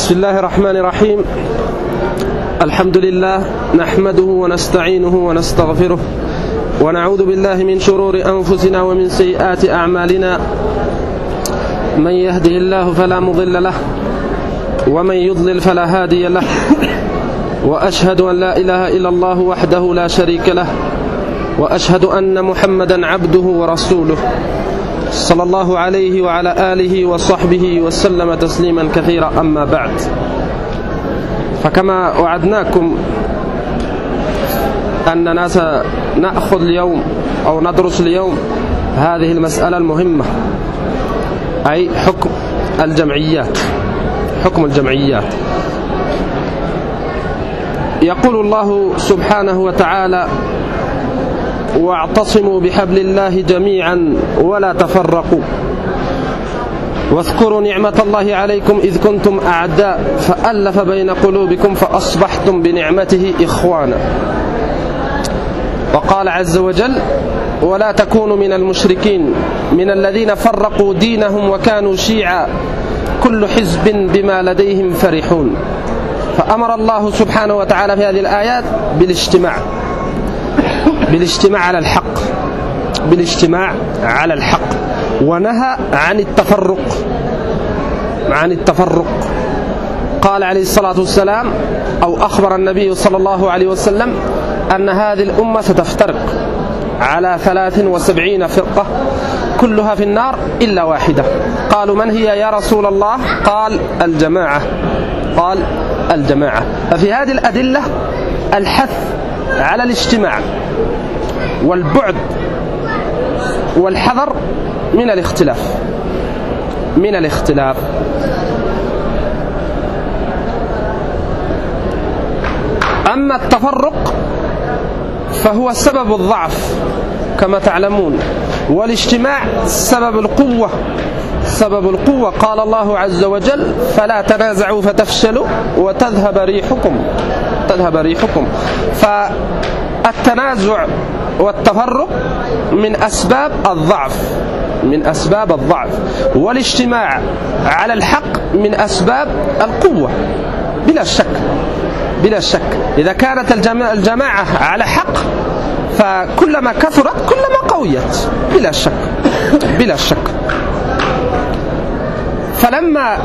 بسم الله الرحمن الرحيم. الحمد لله نحمده ونستعينه ونستغفره ونعوذ بالله من شرور أنفسنا ومن سيئات أعمالنا. من يهده الله فلا مضل له ومن يضلل فلا هادي له، وأشهد أن لا إله إلا الله وحده لا شريك له، وأشهد أن محمدا عبده ورسوله صلى الله عليه وعلى آله وصحبه وسلم تسليما كثيرا. أما بعد، فكما وعدناكم أننا سنأخذ اليوم أو ندرس اليوم هذه المسألة المهمة، أي حكم الجمعيات. حكم الجمعيات. يقول الله سبحانه وتعالى: واعتصموا بحبل الله جميعا ولا تفرقوا واذكروا نعمة الله عليكم إذ كنتم أعداء فألف بين قلوبكم فأصبحتم بنعمته إخوانا. وقال عز وجل: ولا تكونوا من المشركين من الذين فرقوا دينهم وكانوا شيعا كل حزب بما لديهم فرحون. فأمر الله سبحانه وتعالى في هذه الآيات بالاجتماع على الحق، بالاجتماع على الحق، ونهى عن التفرق. قال عليه الصلاة والسلام، أو أخبر النبي صلى الله عليه وسلم أن هذه الأمة ستفترق على 73 فرقة كلها في النار إلا واحدة. قالوا: من هي يا رسول الله؟ قال: الجماعة. قال: الجماعة. ففي هذه الأدلة الحث على الاجتماع والبعد والحذر من الاختلاف. أما التفرق فهو سبب الضعف كما تعلمون، والاجتماع سبب القوة. قال الله عز وجل: فلا تنازعوا فتفشلوا وتذهب ريحكم. فالتنازع والتفرق من أسباب الضعف، والاجتماع على الحق من أسباب القوة بلا شك. إذا كانت الجماعة على حق فكلما كثرت كلما قويت بلا شك. فلما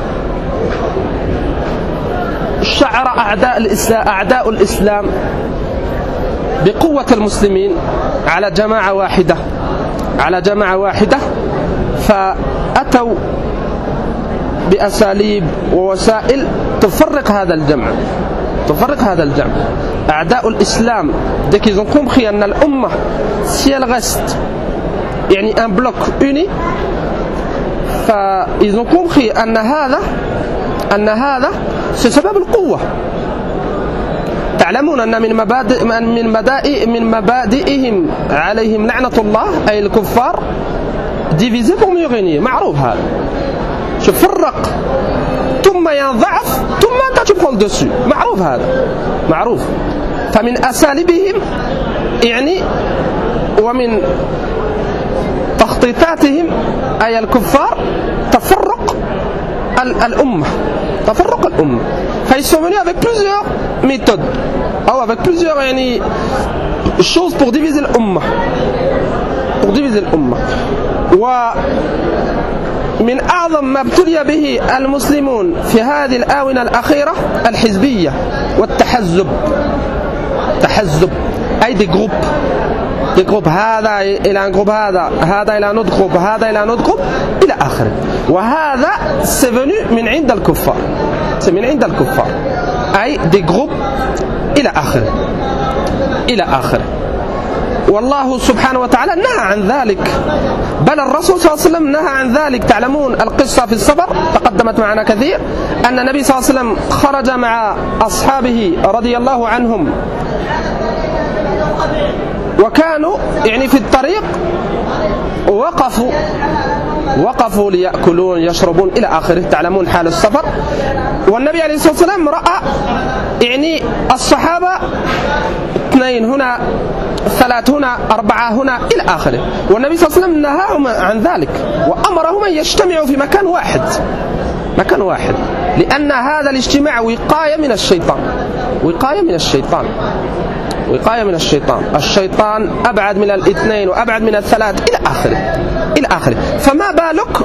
شعر أعداء الإسلام بقوة المسلمين على جماعة واحدة فأتوا بأساليب ووسائل تفرق هذا الجمع. أعداء الإسلام dès qu'ils ont compris أن الأمة si elle reste يعني un bloc uni, فإils ont compris أن هذا c'est سبب القوة. تعلمون أن من مبادئهم عليهم لعنة الله، أي الكفار، diviser pour mieux régner. معروف هذا. تفرق ثم ينضعف ثم أنت تدخل dessus. معروف هذا، معروف. فمن أساليبهم يعني ومن تخطيطاتهم أي الكفار تفرق الأمة. فإils sont venus avec plusieurs méthodes أو avec plusieurs choses pour diviser الأمة. ومن أعظم ما ابتلي به المسلمون في هذه الآونة الأخيرة الحزبية والتحزب. أي des groupes، هذا إلى un groupe، هذا إلى un autre groupe، هذا إلى un autre groupe إلى آخره. وهذا c'est venu من عند الكفار، أي des groupes إلى آخره. والله سبحانه وتعالى نهى عن ذلك، بل الرسول صلى الله عليه وسلم نهى عن ذلك. تعلمون القصة في السفر تقدمت معنا كثير، أن النبي صلى الله عليه وسلم خرج مع أصحابه رضي الله عنهم، وكانوا في الطريق وقفوا ليأكلون يشربون إلى آخره. تعلمون حال السفر. والنبي عليه الصلاة والسلام رأى الصحابة اثنين، هنا 3 هنا 4 هنا إلى آخره. والنبي صلى الله عليه وسلم نهاهم عن ذلك وأمرهم أن يجتمعوا في مكان واحد، لأن هذا الاجتماع وقاية من الشيطان. الشيطان أبعد من الاثنين وأبعد من الثلاث إلى آخره. فما بالك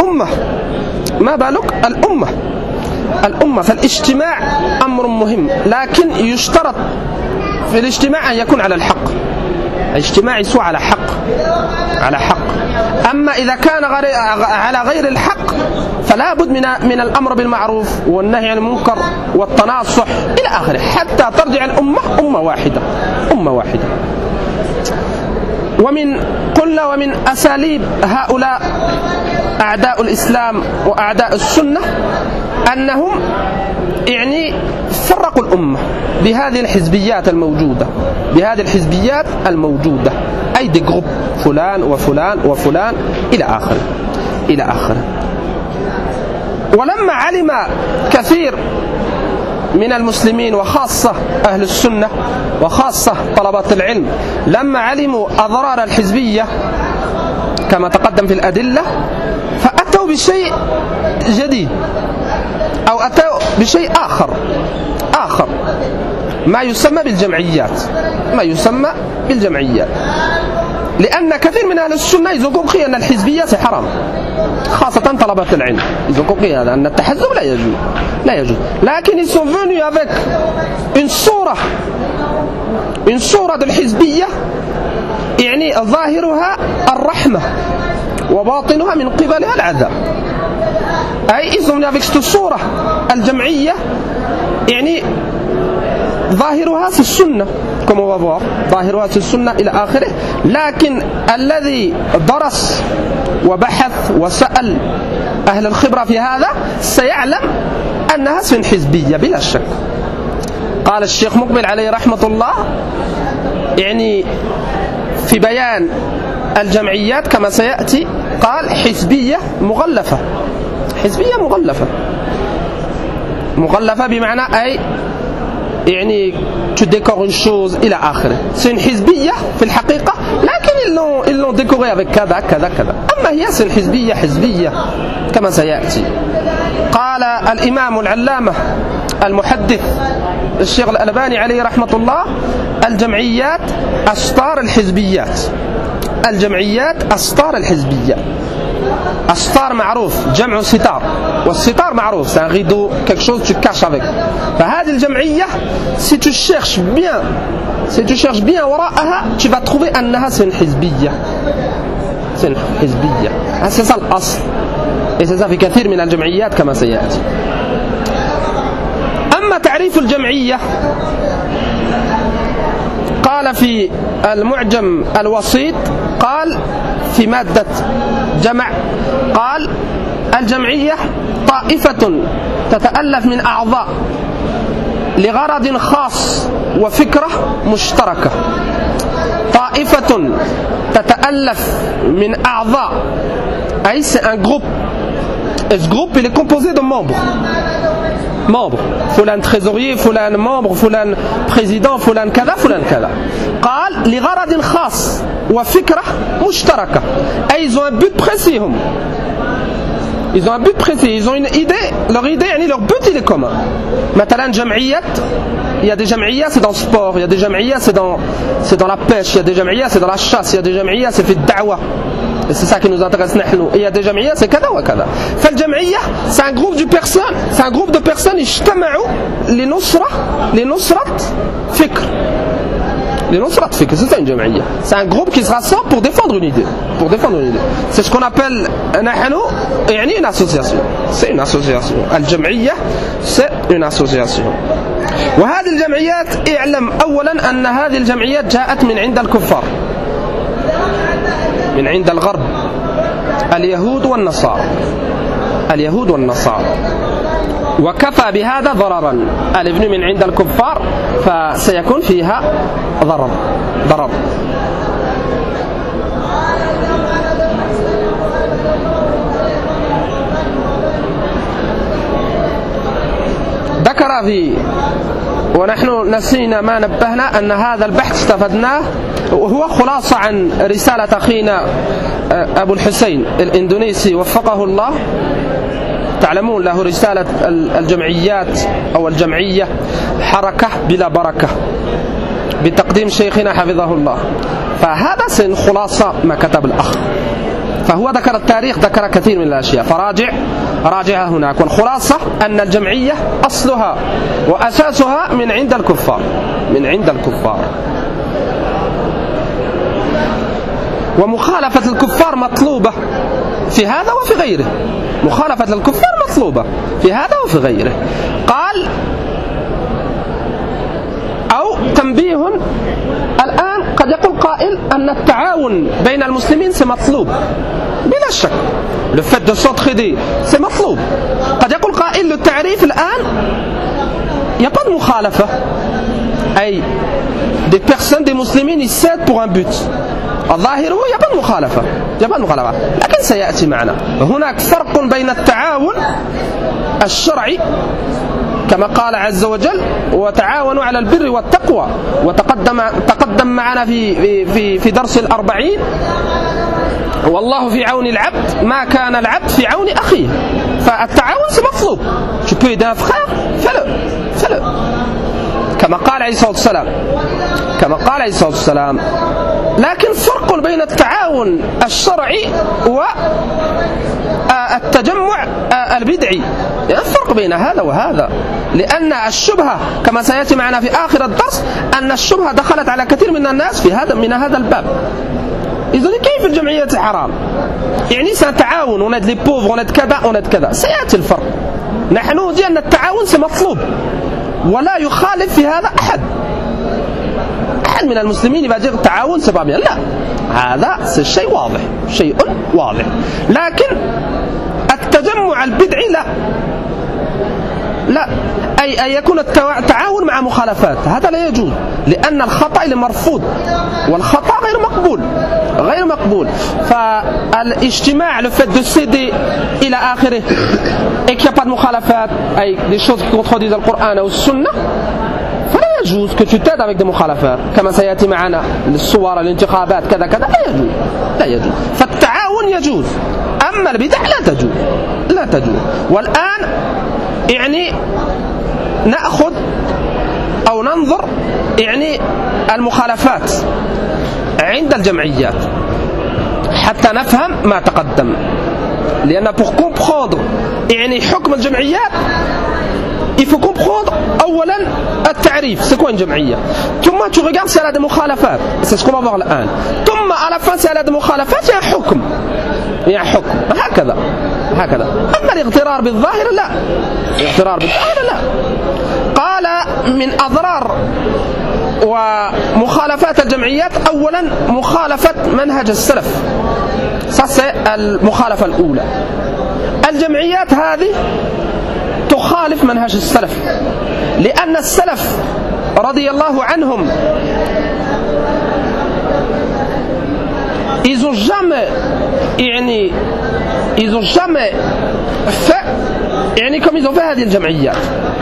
الأمة فالاجتماع أمر مهم، لكن يشترط في الاجتماع أن يكون على الحق. الاجتماع يسوى على حق. أما إذا كان على غير الحق فلا بد من الأمر بالمعروف والنهي عن المنكر والتناصح إلى آخره، حتى ترجع الأمة أمة واحدة. ومن أساليب هؤلاء أعداء الإسلام وأعداء السنة أنهم فرقوا الأمة بهذه الحزبيات الموجودة، أي دي جروب فلان وفلان إلى آخره. ولما علم كثير من المسلمين وخاصة أهل السنة وخاصة طلبة العلم لما علموا أضرار الحزبية كما تقدم في الأدلة، فأتوا بشيء جديد أو أتوا بشيء آخر ما يسمى بالجمعيات. لأن كثير من أهل السنة ils ont compris أن الحزبية c'est حرام، خاصة طلبة العلم ils ont compris أن التحزب لا يجوز. لكن ils sont venus avec une صورة الحزبية ظاهرها الرحمة وباطنها من قبلها العذاب. أي ils sont venus avec cette صورة الجمعية ظاهرها في السنة كما on va voir، ظاهرها في السنة إلى آخره. لكن الذي درس وبحث وسأل أهل الخبرة في هذا سيعلم أنها سن حزبية بلا شك. قال الشيخ مقبل عليه رحمة الله في بيان الجمعيات كما سيأتي، قال حزبية مغلفة بمعنى أي tu décores une chose إلى آخره. c'est une حزبية في الحقيقة، لكن ils l'ont décoré avec كذا. أما هي c'est une حزبية كما سيأتي. قال الإمام العلامة المحدث الشيخ الألباني عليه رحمة الله: الجمعيات أسطار الحزبية. الستار معروف، جمع ستار، والستار معروف c'est un rideau, quelque chose que tu caches avec. فهذه الجمعية si tu cherches bien وراءها tu vas trouver أنها c'est une حزبية. c'est ça الأصل، et c'est ça في كثير من الجمعيات كما سيأتي. أما تعريف الجمعية قال في المعجم الوسيط، قال في مادة جمع، قال الجمعية طائفة تتألف من أعضاء لغرض خاص وفكرة مشتركة. طائفة تتألف من أعضاء، أي c'est un groupe. Ce groupe il est composé de membres. فلان trésorier، فلان membre، فلان président، فلان كذا. قال لغرض خاص وفكرة مشتركة، أي ils ont un but précis. Ils ont une idée. Leur idée, leur but il est commun. مثلا جمعيات، il y a des جمعيات c'est dans le sport, il y a des جمعيات c'est dans la pêche, il y a des جمعيات c'est dans la chasse, il y a des جمعيات c'est في الدعوة. Et c'est ça qui nous intéresse نحن. Il y a des جمعيات c'est كذا وكذا. فالجمعية c'est un groupe de personnes اجتمعوا لنصرة فكر. C'est ça une جمعية. C'est un groupe qui se rassemble pour défendre une idée. C'est ce qu'on appelle une association. C'est une association. الجمعية c'est une association. وهذه الجمعيات اعلم أولا أن هذه الجمعيات جاءت من عند الكفار، من عند الغرب، اليهود والنصارى. وكفى بهذا ضررا. الابن من عند الكفار فسيكون فيها ضرر. ذكر ونحن نسينا ما نبهنا أن هذا البحث استفدناه وهو خلاصة عن رسالة أخينا أبو الحسين الإندونيسي وفقه الله. تعلمون له رسالة الجمعيات أو الجمعية حركة بلا بركة بتقديم شيخنا حفظه الله. فهذا سن خلاصة ما كتب الأخ، فهو ذكر التاريخ، ذكر كثير من الأشياء، فراجعها هناك. والخلاصة أن الجمعية أصلها وأساسها من عند الكفار، من عند الكفار. ومخالفة الكفار مطلوبة في هذا وفي غيره، مخالفة الكفار مطلوبة في هذا وفي غيره. قال أو تنبيه، الآن قد يقول قائل أن التعاون بين المسلمين مطلوب، بلا شك le fait de s'entraider c'est مطلوب. قد يقول قائل للتعريف الآن il n'y a pas de مخالفة، أي des personnes des مسلمين ils s'aident pour un but. الظاهر هو يبقى مخالفة، لكن سيأتي معنا. هناك فرق بين التعاون الشرعي كما قال عز وجل وتعاونوا على البر والتقوى، وتقدم معنا في درس 40 والله في عون العبد ما كان العبد في عون أخيه. فالتعاون مطلوب. Tu peux aider un frère, fais-le. كما قال عليه الصلاة والسلام. لكن فرق بين التعاون الشرعي والتجمع البدعي، الفرق بين هذا وهذا. لأن الشبهة كما سيأتي معنا في آخر الدرس أن الشبهة دخلت على كثير من الناس من هذا الباب. إذن كيف الجمعية حرام؟ يعني سنتعاون وناد لي بوفر وناد كذا سيأتي الفرق. نحن نقول أن التعاون مطلوب ولا يخالف في هذا أحد من المسلمين يبقى التعاون سبب، لا، هذا شيء واضح. لكن التجمع البدعي لا، أي يكون التعاون مع مخالفات، هذا لا يجوز، لأن الخطأ مرفوض والخطأ غير مقبول. فالاجتماع le fait de céder إلى آخره et qu'il n'y a pas de مخالفات، أي des choses qui contredisent القرآن أو السنة، فلا يجوز que tu t'aides avec des مخالفات كما سيأتي معنا الصور الانتخابات كذا لا يجوز. فالتعاون يجوز، أما البدع لا تجوز. والآن يعني نأخذ أو ننظر يعني المخالفات عند الجمعيات حتى نفهم ما تقدم. لأن pour comprendre يعني حكم الجمعيات il faut comprendre أولا التعريف c'est quoi une جمعية، ثم tu regardes si elle a des مخالفات، c'est ce qu'on va voir الآن، ثم à la fin si elle a des مخالفات il y a un حكم هكذا. أما الاغترار بالظاهر لا، قال من أضرار ومخالفات الجمعيات أولا مخالفة منهج السلف، المخالفة الأولى. الجمعيات هذه تخالف منهج السلف، لأن السلف رضي الله عنهم ils ont jamais fait comme ils ont fait هذه الجمعيات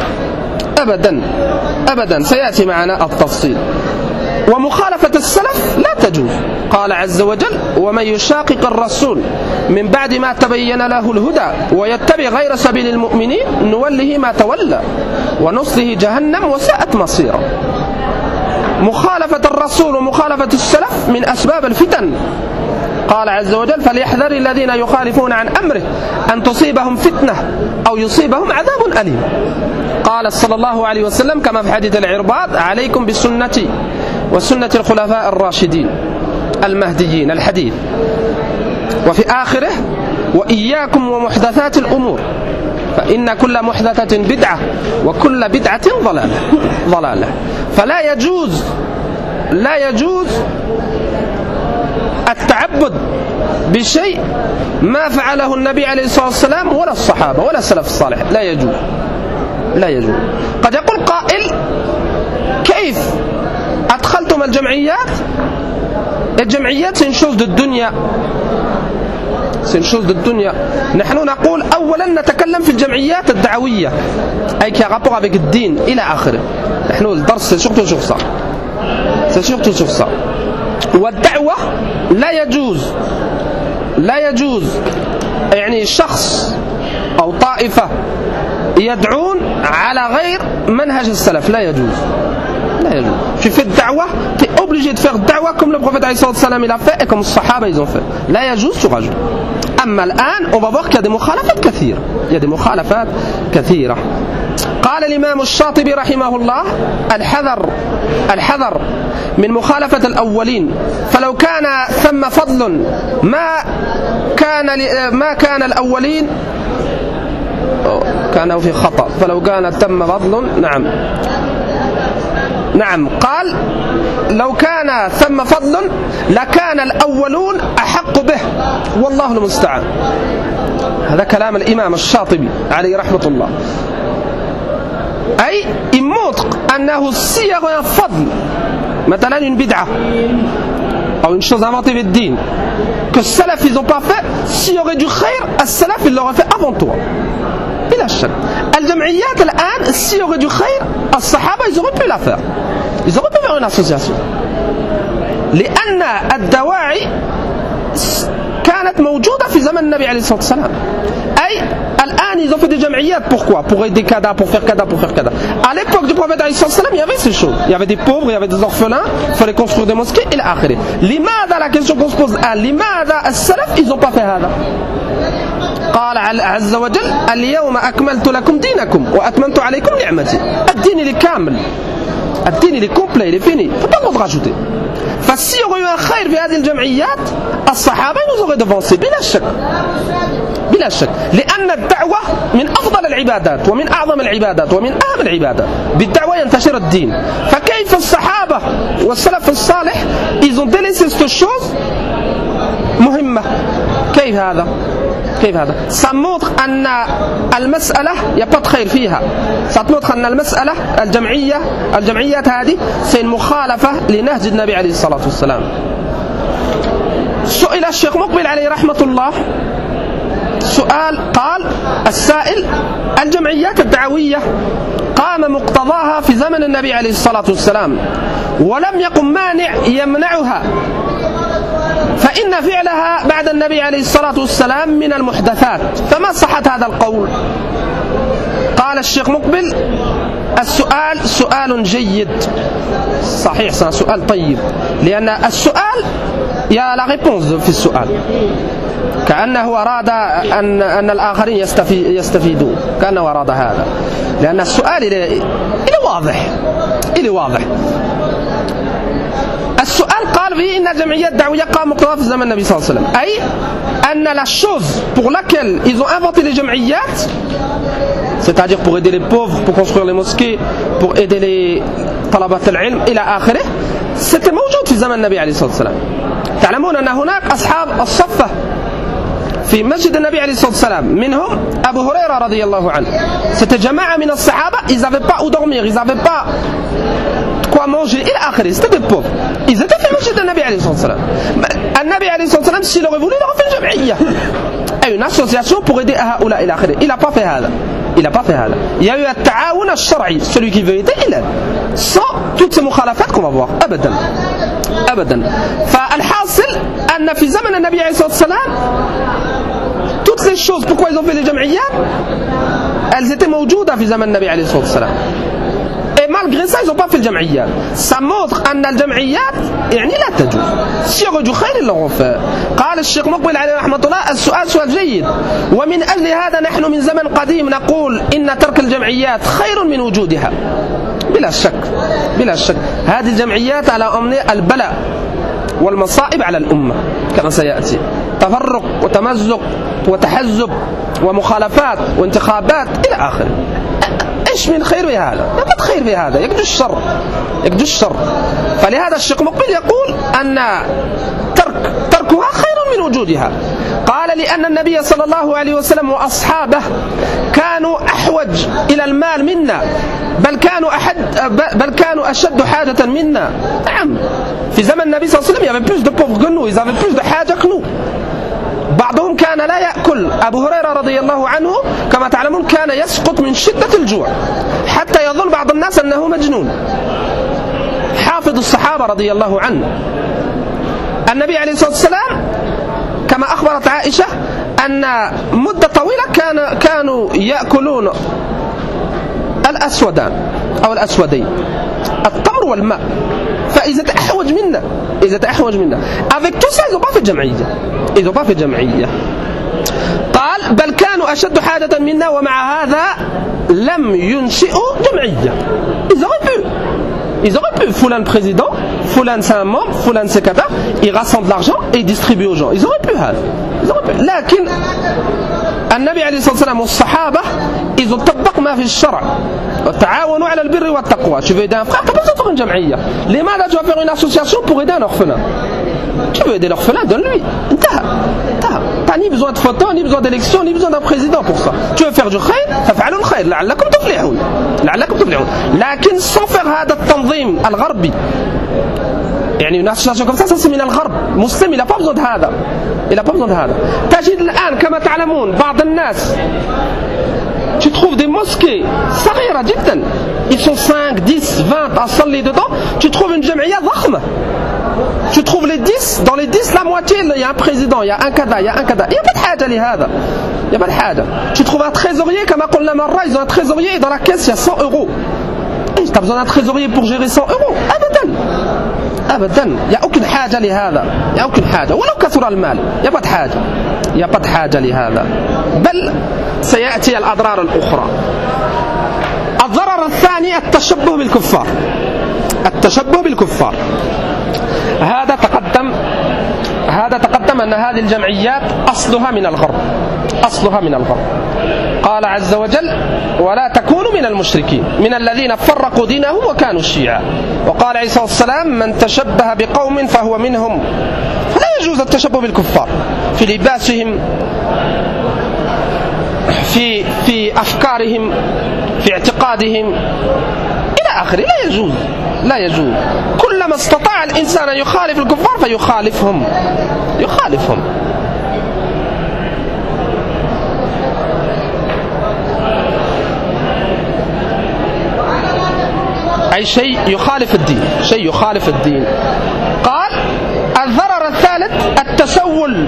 أبدا سيأتي معنا التفصيل. ومخالفة السلف لا تجوز. قال عز وجل ومن يشاقق الرسول من بعد ما تبين له الهدى ويتبع غير سبيل المؤمنين نوله ما تولى ونصله جهنم وساءت مصيرا. مخالفة الرسول ومخالفة السلف من أسباب الفتن. قال عز وجل فليحذر الذين يخالفون عن أمره أن تصيبهم فتنة أو يصيبهم عذاب أليم. قال صلى الله عليه وسلم كما في حديث العرباض عليكم بسنتي وسنة الخلفاء الراشدين المهديين الحديث. وفي آخره وإياكم ومحدثات الأمور فإن كل محدثة بدعة وكل بدعة ضلالة. فلا يجوز التعبد بشيء ما فعله النبي عليه الصلاة والسلام ولا الصحابة ولا السلف الصالح، لا يجوز. قد يقول قائل كيف أدخلتم الجمعيات c'est une chose de dunya. نحن نقول أولا نتكلم في الجمعيات الدعوية أي qui a rapport avec الدين إلى آخره. نحن الدرس c'est surtout sur ça. والدعوة لا يجوز يعني شخص أو طائفة يدعون على غير منهج السلف، لا يجوز. Tu fais de da'wah, tu es obligé de faire da'wah comme le prophète alayhi salam il a fait et comme les sahaba ils ont fait. لا يجوز tu rajoutes. أما الآن on va voir qu'il y a des مخالفات كثيرة. Il y a des مخالفات كثيرة. قال الإمام الشاطبي رحمه الله: الحذر من مخالفة الأولين، فلو كان ثم فضل ما كان الأولين كانوا في خطأ، فلو كان ثم فضل نعم قال لو كان ثم فضل لكان الأولون أحق به والله المستعان. هذا كلام الإمام الشاطبي عليه رحمة الله. أي il montre أنه s'il y a un fadl, مثلا une bid'a ou une chose inventée في الدين que les salaf ils n'ont pas fait, s'il y aurait du khayr, les salaf ils l'auraient fait avant toi. بلا شك. الجمعيات الآن s'il y aurait du khayr, الصحابة ils auraient pu la faire. Ils auraient pu faire une association. لأن الدواعي كانت موجودة في زمن النبي عليه الصلاة والسلام. أي الآن ils ont fait des جمعيات. Pourquoi? Pour aider kada, pour faire kada, pour faire kada. À l'époque du prophète عليه الصلاة والسلام, il y avait ces choses. Il y avait des pauvres, il y avait des orphelins, il fallait construire des mosquées et l'آخر. لماذا, la question qu'on se pose, لماذا السلف ils n'ont pas fait هذا؟ قال عز وجل: اليوم أكملت لكم دينكم وأتممت عليكم نعمتي. الدين il est كامل. الدين il est complet, il est fini. Il ne faut pas le rajouter. فs'il y aurait eu un khayr في هذه الجمعيات, الصحابة nous auraient devancé بلا شك. لأن الدعوة من أفضل العبادات ومن أعظم العبادات ومن أهم العبادات. بالدعوة ينتشر الدين. فكيف الصحابة والسلف الصالح ils ont délaissé cette chose مهمة؟ كيف هذا؟ Ça montre أن المسألة il n'y a pas de خير فيها. Ça montre أن المسألة الجمعيات هذه c'est une مخالفة لنهج النبي عليه الصلاة والسلام. سئل الشيخ مقبل عليه رحمة الله سؤال، قال السائل: الجمعيات الدعوية قام مقتضاها في زمن النبي عليه الصلاة والسلام ولم يقم مانع يمنعها، فإن فعلها بعد النبي عليه الصلاة والسلام من المحدثات، فما صحة هذا القول؟ قال الشيخ مقبل: السؤال سؤال جيد صحيح، سؤال طيب، لأن السؤال يا لا ريبونس في السؤال، كأنه أراد أن الآخرين يستفيدون، كأنه أراد هذا، لأن السؤال إلى واضح. السؤال قال فيه إن الجمعيات الدعوية قام مقتضاها في زمن النبي صلى الله عليه وسلم، أي أن la chose pour laquelle ils ont inventé les jam'iyat, c'est-à-dire pour aider les pauvres, pour construire les mosquées, pour aider les طلبة العلم إلى آخره، c'était موجود في زمن النبي عليه الصلاة والسلام. تعلمون أن هناك أصحاب الصفة في مسجد النبي عليه الصلاة والسلام، منهم أبو هريرة رضي الله عنه. C'était جماعة من الصحابة, ils n'avaient pas où dormir, ils n'avaient pas quoi manger إلى آخره, c'était des pauvres. Ils étaient في مسجد النبي عليه الصلاة والسلام. النبي عليه الصلاة والسلام s'il aurait voulu, il aurait fait une جمعية, une association pour aider هؤلاء إلى آخره. Il n'a pas fait هذا. Il y a eu un ta'awun al-shar'i, celui qui veut aider, il aide. Sans toutes ces mukhalafat qu'on va voir. Abadan. فالحاصل أن في زمن النبي عليه الصلاة والسلام, toutes les choses, pourquoi ils ont fait les jam'iyat, elles étaient موجودة في زمن النبي عليه الصلاة والسلام. Et malgré ça, ils n'ont pas fait le jam'iyat. Ça montre أن الجمعيات يعني لا تجوز. Si on veut du khayr, ils l'auront fait. قال الشيخ مقبل عليه رحمة الله: السؤال سؤال جيد، ومن أجل هذا نحن من زمن قديم نقول إن ترك الجمعيات خير من وجودها. بلا شك هذه الجمعيات على أمن البلاء والمصائب على الأمة كما سيأتي، تفرق وتمزق وتحزب ومخالفات وانتخابات إلى آخره. إيش من خير في هذا؟ لا خير في هذا، يكدو الشر. فلهذا الشيخ مقبل يقول أن تركها خير من وجودها. قال: لأن النبي صلى الله عليه وسلم وأصحابه كانوا أحوج إلى المال منا، بل كانوا أشد حاجة منا. نعم، في زمن النبي صلى الله عليه وسلم il y avait plus de pauvres que nous, ils avaient plus de حاجة que nous. بعضهم كان لا يأكل. أبو هريرة رضي الله عنه كما تعلمون كان يسقط من شدة الجوع حتى يظن بعض الناس أنه مجنون. حافظ الصحابة رضي الله عنه النبي عليه الصلاة والسلام كما أخبرت عائشة أن مدة طويلة كانوا يأكلون الأسودان أو الأسودين، التمر والماء. فإذا تأحوج منا avec tout ça ils n'ont pas fait جمعية. قال بل كانوا أشد حاجة منا ومع هذا لم ينشئوا جمعية. Ils auraient pu, Foulan président, Foulan c'est un membre, Foulan c'est kada, ils rassemblent de l'argent et ils distribuent aux gens. Ils auraient pu. لكن النبي عليه الصلاة والسلام والصحابة ils ont طبق ما في الشرع. تعاونوا على البر والتقوى. Tu veux aider un frère, tu n'as pas besoin de faire une جمعية. لماذا tu vas faire une association pour aider un orphelin? Tu veux aider l'orphelin, donne-lui. T'as ni besoin de photos, ni besoin d'élections, ni besoin d'un président pour ça. Tu veux faire du khayr, فافعلوا الخير لعلكم تفلحون. لكن sans faire هذا التنظيم الغربي. يعني une association comme ça c'est من الغرب. مسلم il n'a pas besoin de هذا. تجد الآن كما تعلمون بعض الناس tu trouves des mosquées صغيرة جدا. Ils sont 5, 10, 20 à صلي dedans. Tu trouves une جمعية ضخمة. Tu trouves les 10, dans les 10 la moitié il y a un président, il y a un kada, il y a pas de حاجة لهذا. Il y a pas de حاجة. Tu trouves un trésorier comme قلنا مرة, ils ont un trésorier et dans la caisse il y a 100 euros. Tu as besoin d'un trésorier pour gérer 100 euros. أبدا. Il n'y a aucune حاجة لهذا. ولو كثر المال. Il n'y a pas de حاجة لهذا. بل سيأتي الأضرار الأخرى. الضرر الثاني التشبه بالكفار. هذا تقدم أن هذه الجمعيات أصلها من الغرب. قال عز وجل ولا تكونوا من المشركين من الذين فرقوا دينهم وكانوا شيعا. وقال عليه الصلاة والسلام من تشبه بقوم فهو منهم. فلا يجوز التشبه بالكفار في لباسهم، في أفكارهم، في اعتقادهم إلى آخره. لا يجوز. كلما استطاع الإنسان أن يخالف الكفار فيخالفهم. أي شيء يخالف الدين. قال الضرر الثالث التسول.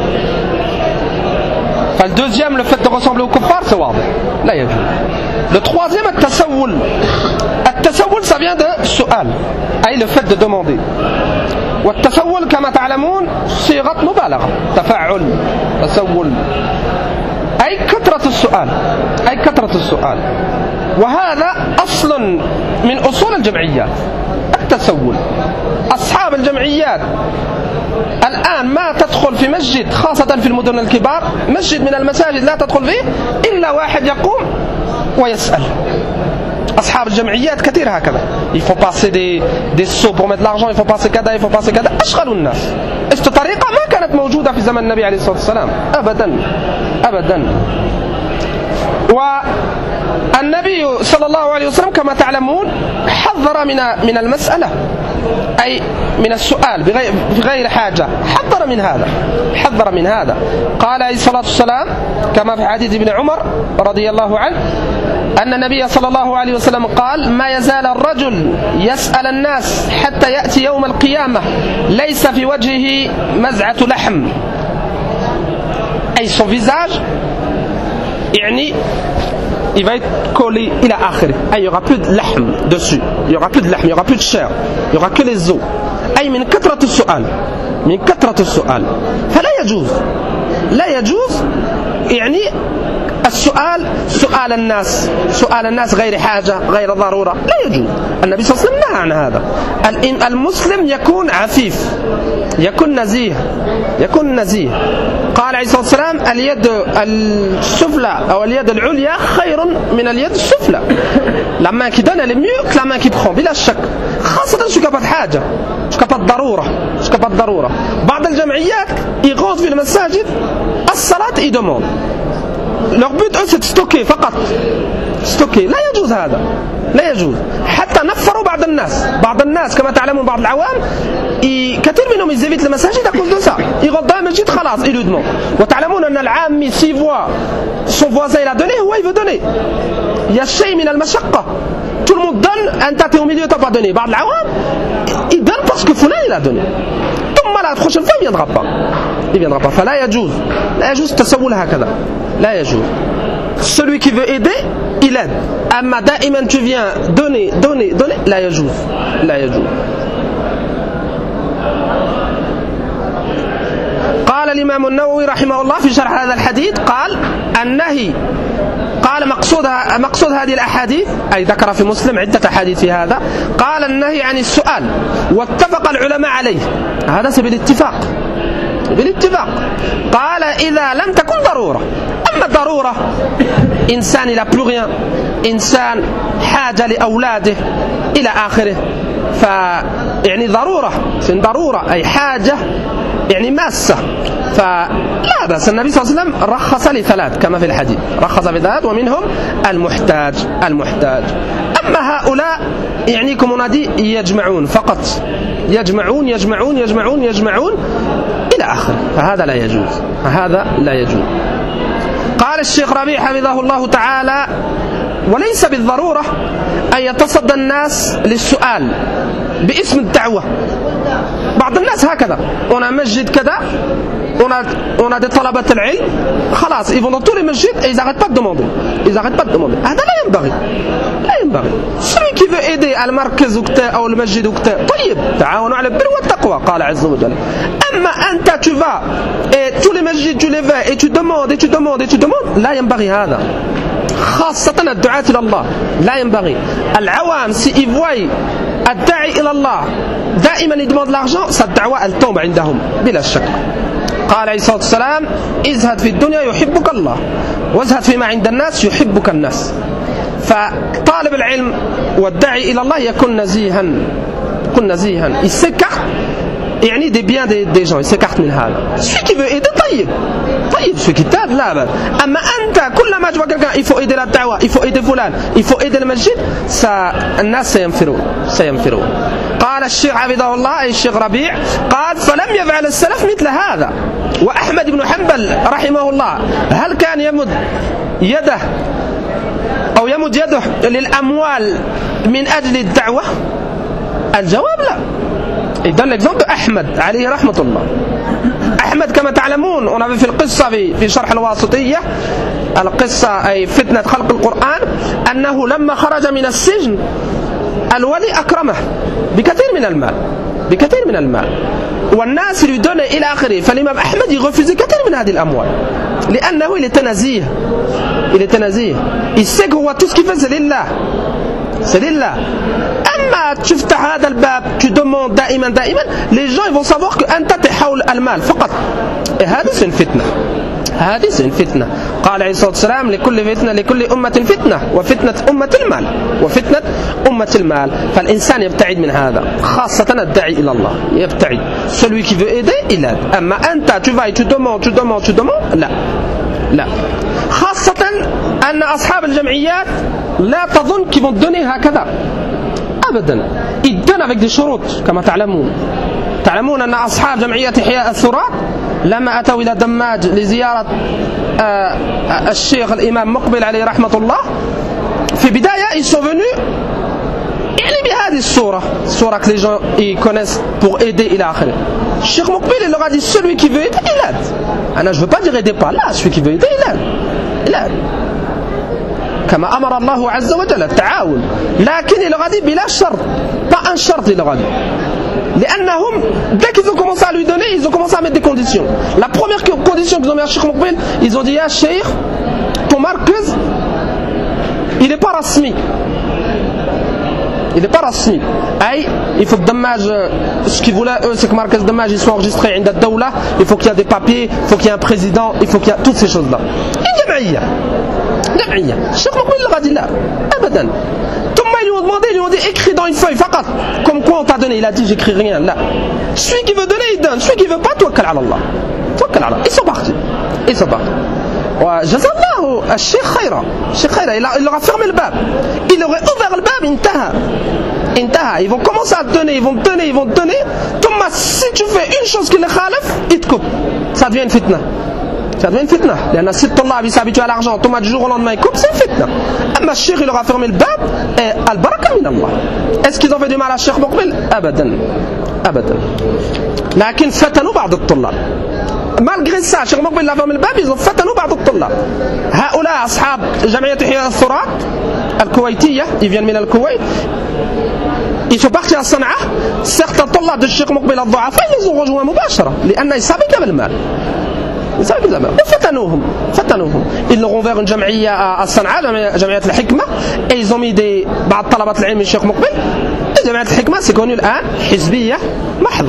فالدوزيام le fait de ressembler aux kuffar c'est واضح لا يجوز. Le troisième التسول ça vient de su'al أي le fait de demander. والتسول كما تعلمون صيغة مبالغة تفعل تسول أي كثرة السؤال. وهذا أصل من أصول الجمعيات التسول. أصحاب الجمعيات الآن ما تدخل في مسجد خاصة في المدن الكبار مسجد من المساجد لا تدخل فيه إلا واحد يقوم ويسأل. أصحاب الجمعيات كثير هكذا. Il faut passer des seaux pour mettre l'argent, il faut passer كذا. أشغلوا الناس. Cette طريقة ما كانت موجودة في زمن النبي عليه الصلاة والسلام أبدا. والنبي صلى الله عليه وسلم كما تعلمون حذر من المسألة أي من السؤال بغير حاجة. حذر من هذا. قال عليه الصلاة والسلام كما في حديث ابن عمر رضي الله عنه أن النبي صلى الله عليه وسلم قال ما يزال الرجل يسأل الناس حتى يأتي يوم القيامة ليس في وجهه مزعة لحم أي son visage يعني il va être collé إلى آخره أي il y aura plus de lahm dessus, il y aura plus de chair, il y aura que les os. أي من كثرة السؤال فلا يجوز يعني السؤال سؤال الناس غير حاجة غير ضرورة لا يجوز. النبي صلى الله عليه وسلم نهى عن هذا. المسلم يكون عفيف يكون نزيه. قال عليه الصلاة والسلام اليد السفلى أو اليد العليا خير من اليد السفلى. la main qui donne elle est mieux que la main qui prend بلا شك خاصة شو كبت حاجة شو كبت ضرورة. بعض الجمعيات يغوص في المساجد الصلاة يدمون leur but c'est de stocker فقط لا يجوز هذا لا يجوز. حتى نفروا بعض الناس كما تعلمون بعض العوام كثير منهم يزيفيت المساجد à cause de ça. يغضى المسجد خلاص il lui demande. وتعلمون أن العامي s'il voit son voisin il a donné هو il veut donner. il y a شيء من المشقة. tout le monde donne أنت t'es au milieu t'as pas donné. بعض العوام il donne parce que فلان il a donné. ثم la prochaine fois il viendra pas. فلا يجوز التسول هكذا, لا يجوز. Celui qui veut aider, il aide. أما دائما tu viens donner, لا يجوز. قال الإمام النووي رحمه الله في شرح هذا الحديث, قال النهي, قال مقصود هذه الأحاديث, أي ذكر في مسلم عدة أحاديث في هذا, قال النهي عن السؤال, واتفق العلماء عليه, هذا بالاتفاق. قال إذا لم تكن ضرورة. أما ضرورة, إنسان لا plus rien, إنسان حاجة لأولاده إلى آخره, فيعني ضرورة أي حاجة يعني ماسة, فلا بأس. النبي صلى الله عليه وسلم رخص لثلاث كما في الحديث, رخص بثلاث ومنهم المحتاج. أما هؤلاء يعني كما ندي يجمعون فقط, يجمعون إلى آخره, فهذا لا يجوز. قال الشيخ ربيع حفظه الله تعالى: وليس بالضرورة أن يتصدى الناس للسؤال باسم الدعوة. بعض الناس هكذا, on a مسجد كذا, on a des طلبة العلم, خلاص ils vont dans tous les masjids et ils n'arrêtent pas de demander. هذا لا ينبغي. Celui qui veut aider المركز أو المسجد طيب, تعاونوا على البر والتقوى, قال عز وجل. أما أنت tu vas et tous les masjids tu les vas et tu demandes, لا ينبغي هذا, خاصة الدعاة إلى الله, لا ينبغي. العوام si ils voient الداعي إلى الله دائما يدمض l'argent, cette da'wa elle tombe عندهم بلا شك. قال عليه الصلاة والسلام: ازهد في الدنيا يحبك الله, وازهد فيما عند الناس يحبك الناس. فطالب العلم والداعي إلى الله يكون نزيها, il s'écarte يعني des biens des gens, il s'écarte من هذا. Celui qui veut aider طيب, celui qui t'aide لا بأس. أما أنت كلما tu vois quelqu'un, il faut aider la da'wa, il faut aider فلان, il faut aider le masjid, الناس سينفرون. قال الشيخ حفظه الله أي الشيخ ربيع, قال: فلم يفعل السلف مثل هذا. وأحمد بن حنبل رحمه الله, هل كان يمد يده للأموال من أجل الدعوة؟ الجواب لا. Il donne l'exemple de Ahmed عليه رحمة الله. أحمد كما تعلمون, on avait في القصة في شرح الواسطية, القصة أي فتنة خلق القرآن, أنه لما خرج من السجن الولي أكرمه بكثير من المال, والناس lui donnaient إلى آخره. فالإمام أحمد يغفز كثير من هذه الأموال, لأنه il était نزيه, il sait que tout ce qu'il fait c'est lillah. أما تفتح هذا الباب tu demandes دائما, les gens ils vont savoir que أنت تحول المال فقط. هذه سن فتنة. قال عليه الصلاة والسلام: لكل أمة فتنة, وفتنة أمة المال. فالإنسان يبتعد من هذا, خاصة الداعي إلى الله يبتعد. Celui qui veut aider, il aide. أما أنت tu vas et tu demandes, لا. خاصة أن أصحاب الجمعيات لا تظن qu'ils vont donner هكذا أبدا, ils donnent avec des شروط كما تعلمون أن أصحاب جمعية إحياء الثراء لما أتوا إلى دماج لزيارة الشيخ الإمام مقبل عليه رحمة الله, في بداية ils sont venus يعني بهذه الصورة que les gens ils connaissent pour aider إلى آخره. الشيخ مقبل il leur a dit: celui qui veut aider, il aide. je veux pas dire aider pas là, celui qui veut aider, il aide. كما أمر الله عز وجل التعاون, لكن il leur a dit بلا شرط, pas un شرط il leur a dit. لأنهم dès qu'ils ont commencé à lui donner, ils ont commencé à mettre des conditions. La première condition qu'ils ont mis à Cheikh Moukbil, ils ont dit: ya Cheikh, ton markaz il n'est pas rasmi. Aïe, il faut que Dammaj, ce qu'ils voulaient eux, c'est que Markaz Dammaj il soit enregistré عند الدولة, il faut qu'il y ait des papiers, il faut qu'il y ait un président, il faut qu'il y ait toutes ces choses là. Une جمعية. Cheikh Moukbil leur a dit là, abadan. Ils lui ont dit écris dans une feuille فقط, comme quoi on t'a donné. Il a dit: j'écris rien là. Celui qui veut donner il donne, celui qui veut pas, توكل على الله. Ils sont partis. وجزاه الشيخ خيرا, il leur a fermé le bab. Il aurait ouvert le bab, انتهى. Ils vont commencer à te donner, ils vont te donner. Thomas, si tu fais une chose qui les khalif, il te coupe. Ça devient une fitna. لأن si الطلاب s'habituent à l'argent, Thomas du jour au lendemain il coupe, c'est une fitna. أما الشيخ il leur a fermé le bab, et al-baraka min Allah. Est-ce qu'ils ont fait du mal à Cheikh Moukbil? Abadan. أبدا. لكن فتنوا بعض الطلاب malgré ça. الشيخ مقبل لافهم الباب ils ont فتنوا بعض الطلاب. هؤلاء أصحاب جمعية إحياء الثراء الكويتية ils viennent من الكويت. Ils sont partis à Sanaa. Certains طلاب de الشيخ مقبل الضعفاء ils ont rejoint مباشرة لأن ils savaient qu'il y avait le mal. وفتنوهم ils leur ont ouvert une جمعية à Sanaa, جمعية الحكمة, et ils ont mis بعض طلبة العلم الشيخ مقبل. جمعية الحكمة c'est connu الآن حزبية محضة.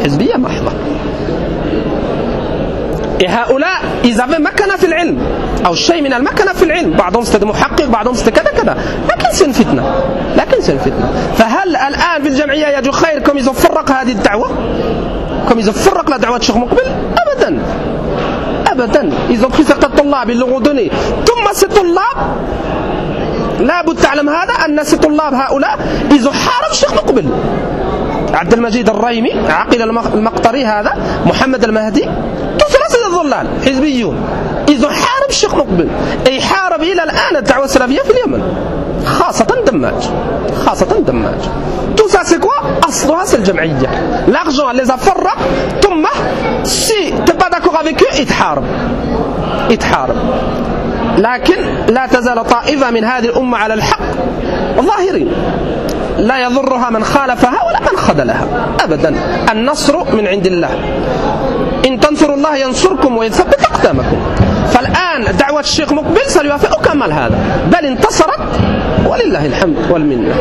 Et هؤلاء ils avaient مكانة في العلم أو شيء من المكانة في العلم. بعضهم c'était محقق, بعضهم c'était كذا. لكن c'est une فتنة. فهل الآن في الجمعية يجو خير كم ils ont فرق هذه الدعوة, كم ils ont فرق la دعوة الشيخ مقبل؟ أبدا. ils ont pris certains طلاب ils leur ont donné. ثم ces طلاب لابد تعلم هذا أن ces طلاب هؤلاء ils ont حارب الشيخ مقبل. عبد المجيد الريمي, عقيل المقطري, هذا محمد المهدي, ثلاثة الضلال حزبيون ils ont حارب الشيخ مقبل. أي حارب إلى الآن الدعوة السلفية في اليمن, خاصة دماج. Tout ça c'est quoi? أصلها c'est الجمعية. L'argent les a فرق. ثم si t'es pas d'accord avec eux يتحارب. لكن لا تزال طائفة من هذه الأمة على الحق ظاهرين لا يضرها من خالفها ولا من خذلها أبدا. النصر من عند الله. إن تنصروا الله ينصركم ويثبت أقدامكم. فالآن دعوة الشيخ مقبل سيوافق كمال هذا, بل انتصرت ولله الحمد والمنة.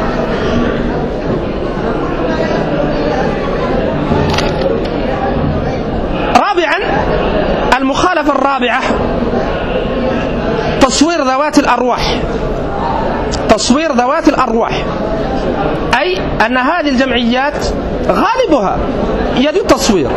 رابعا المخالفة الرابعة تصوير ذوات الأرواح. أي أن هذه الجمعيات غالبها يجب تصوير.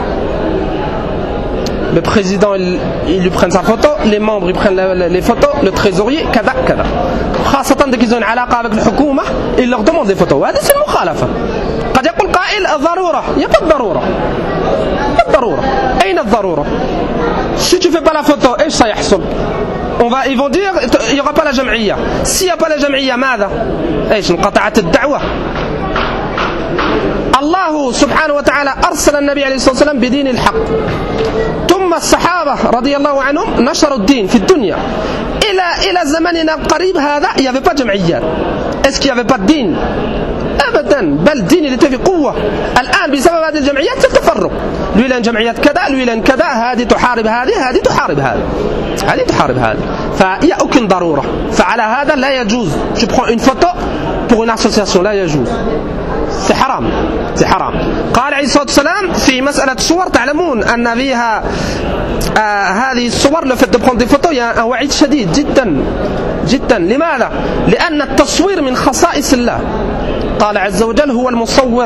Le président il lui prend sa photo, les membres ils prennent les photos, le trésorier كذا. خاصة dès qu'ils ont une علاقة avec الحكومة ils leur demandent des photos. وهذا c'est المخالفة. قد يقول قائل الضرورة. Il n'y a pas de ضرورة. أين الضرورة؟ Si tu fais pas la photo إيش سيحصل؟ ils vont dire il n'y aura pas la جمعية. S'il n'y a pas la جمعية ماذا؟ إيش انقطعت الدعوة. الله سبحانه وتعالى أرسل النبي عليه الصلاة والسلام بدين الحق. ثم الصحابة رضي الله عنهم نشروا الدين في الدنيا. إلى زمننا القريب هذا il n'y avait pas de جمعيات. Est-ce qu'il n'y avait pas de دين؟ أبدا. بل الدين اللي في قوة. الآن بسبب هذه الجمعيات تتفرق. lui لأن جمعيات كذا, lui لأن كذا, هذه تحارب هذه تحارب هذه. فil n'y a aucune ضرورة. فعلى هذا لا يجوز. Tu prends une photo pour une association لا يجوز. c'est حرام. قال عليه الصلاة والسلام في مسألة الصور تعلمون أن فيها هذه الصور le fait de prendre des photos il y a un وعيد شديد جدا. لماذا؟ لأن التصوير من خصائص الله. قال عز وجل هو المصور.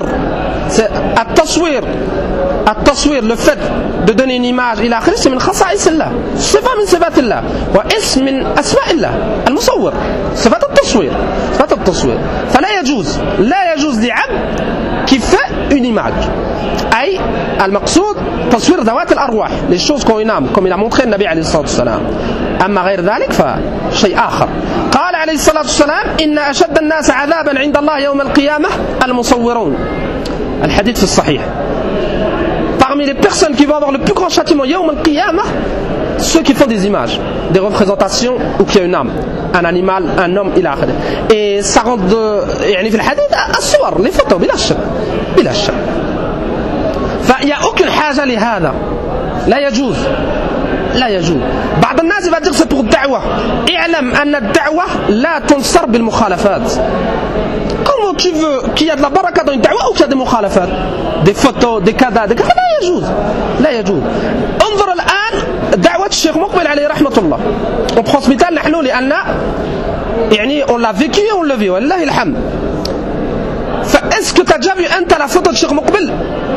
التصوير le fait de donner une image إلى آخره c'est من خصائص الله, صفة من صفات الله, واسم من أسماء الله. المصور صفة التصوير. فلا يجوز لعبد qui fait une image. أي المقصود تصوير ذوات الأرواح les choses qu'on aime comme il a montré النبي عليه الصلاة والسلام. أما غير ذلك فشيء آخر. قال عليه الصلاة والسلام إن أشد الناس عذابا عند الله يوم القيامة المصورون. الحديث في الصحيح. Parmi les personnes qui vont avoir le plus grand châtiment يوم القيامة, ceux qui font des images, des représentations où il y a une âme, un animal, un homme, إلى آخره. Et ça rentre يعني في الحديث الصور, les photos بلا شك. فil y a aucune حاجة لهذا. لا يجوز. بعض الناس va dire c'est pour الدعوة. اعلم أن الدعوة لا تنصر بالمخالفات. Comment tu veux qu'il y a de la baraka dans une da'wa ou qu'il y a des mukhalafat, des photos, des kada, لا يجوز. انظر الآن دعوة الشيخ مقبل عليه رحمة الله. On prend ce مثال نحن لأن يعني on l'a vécu et on le vit والله الحمد. فأست que t'as déjà vu أنت la photo de Cheikh Mokbel?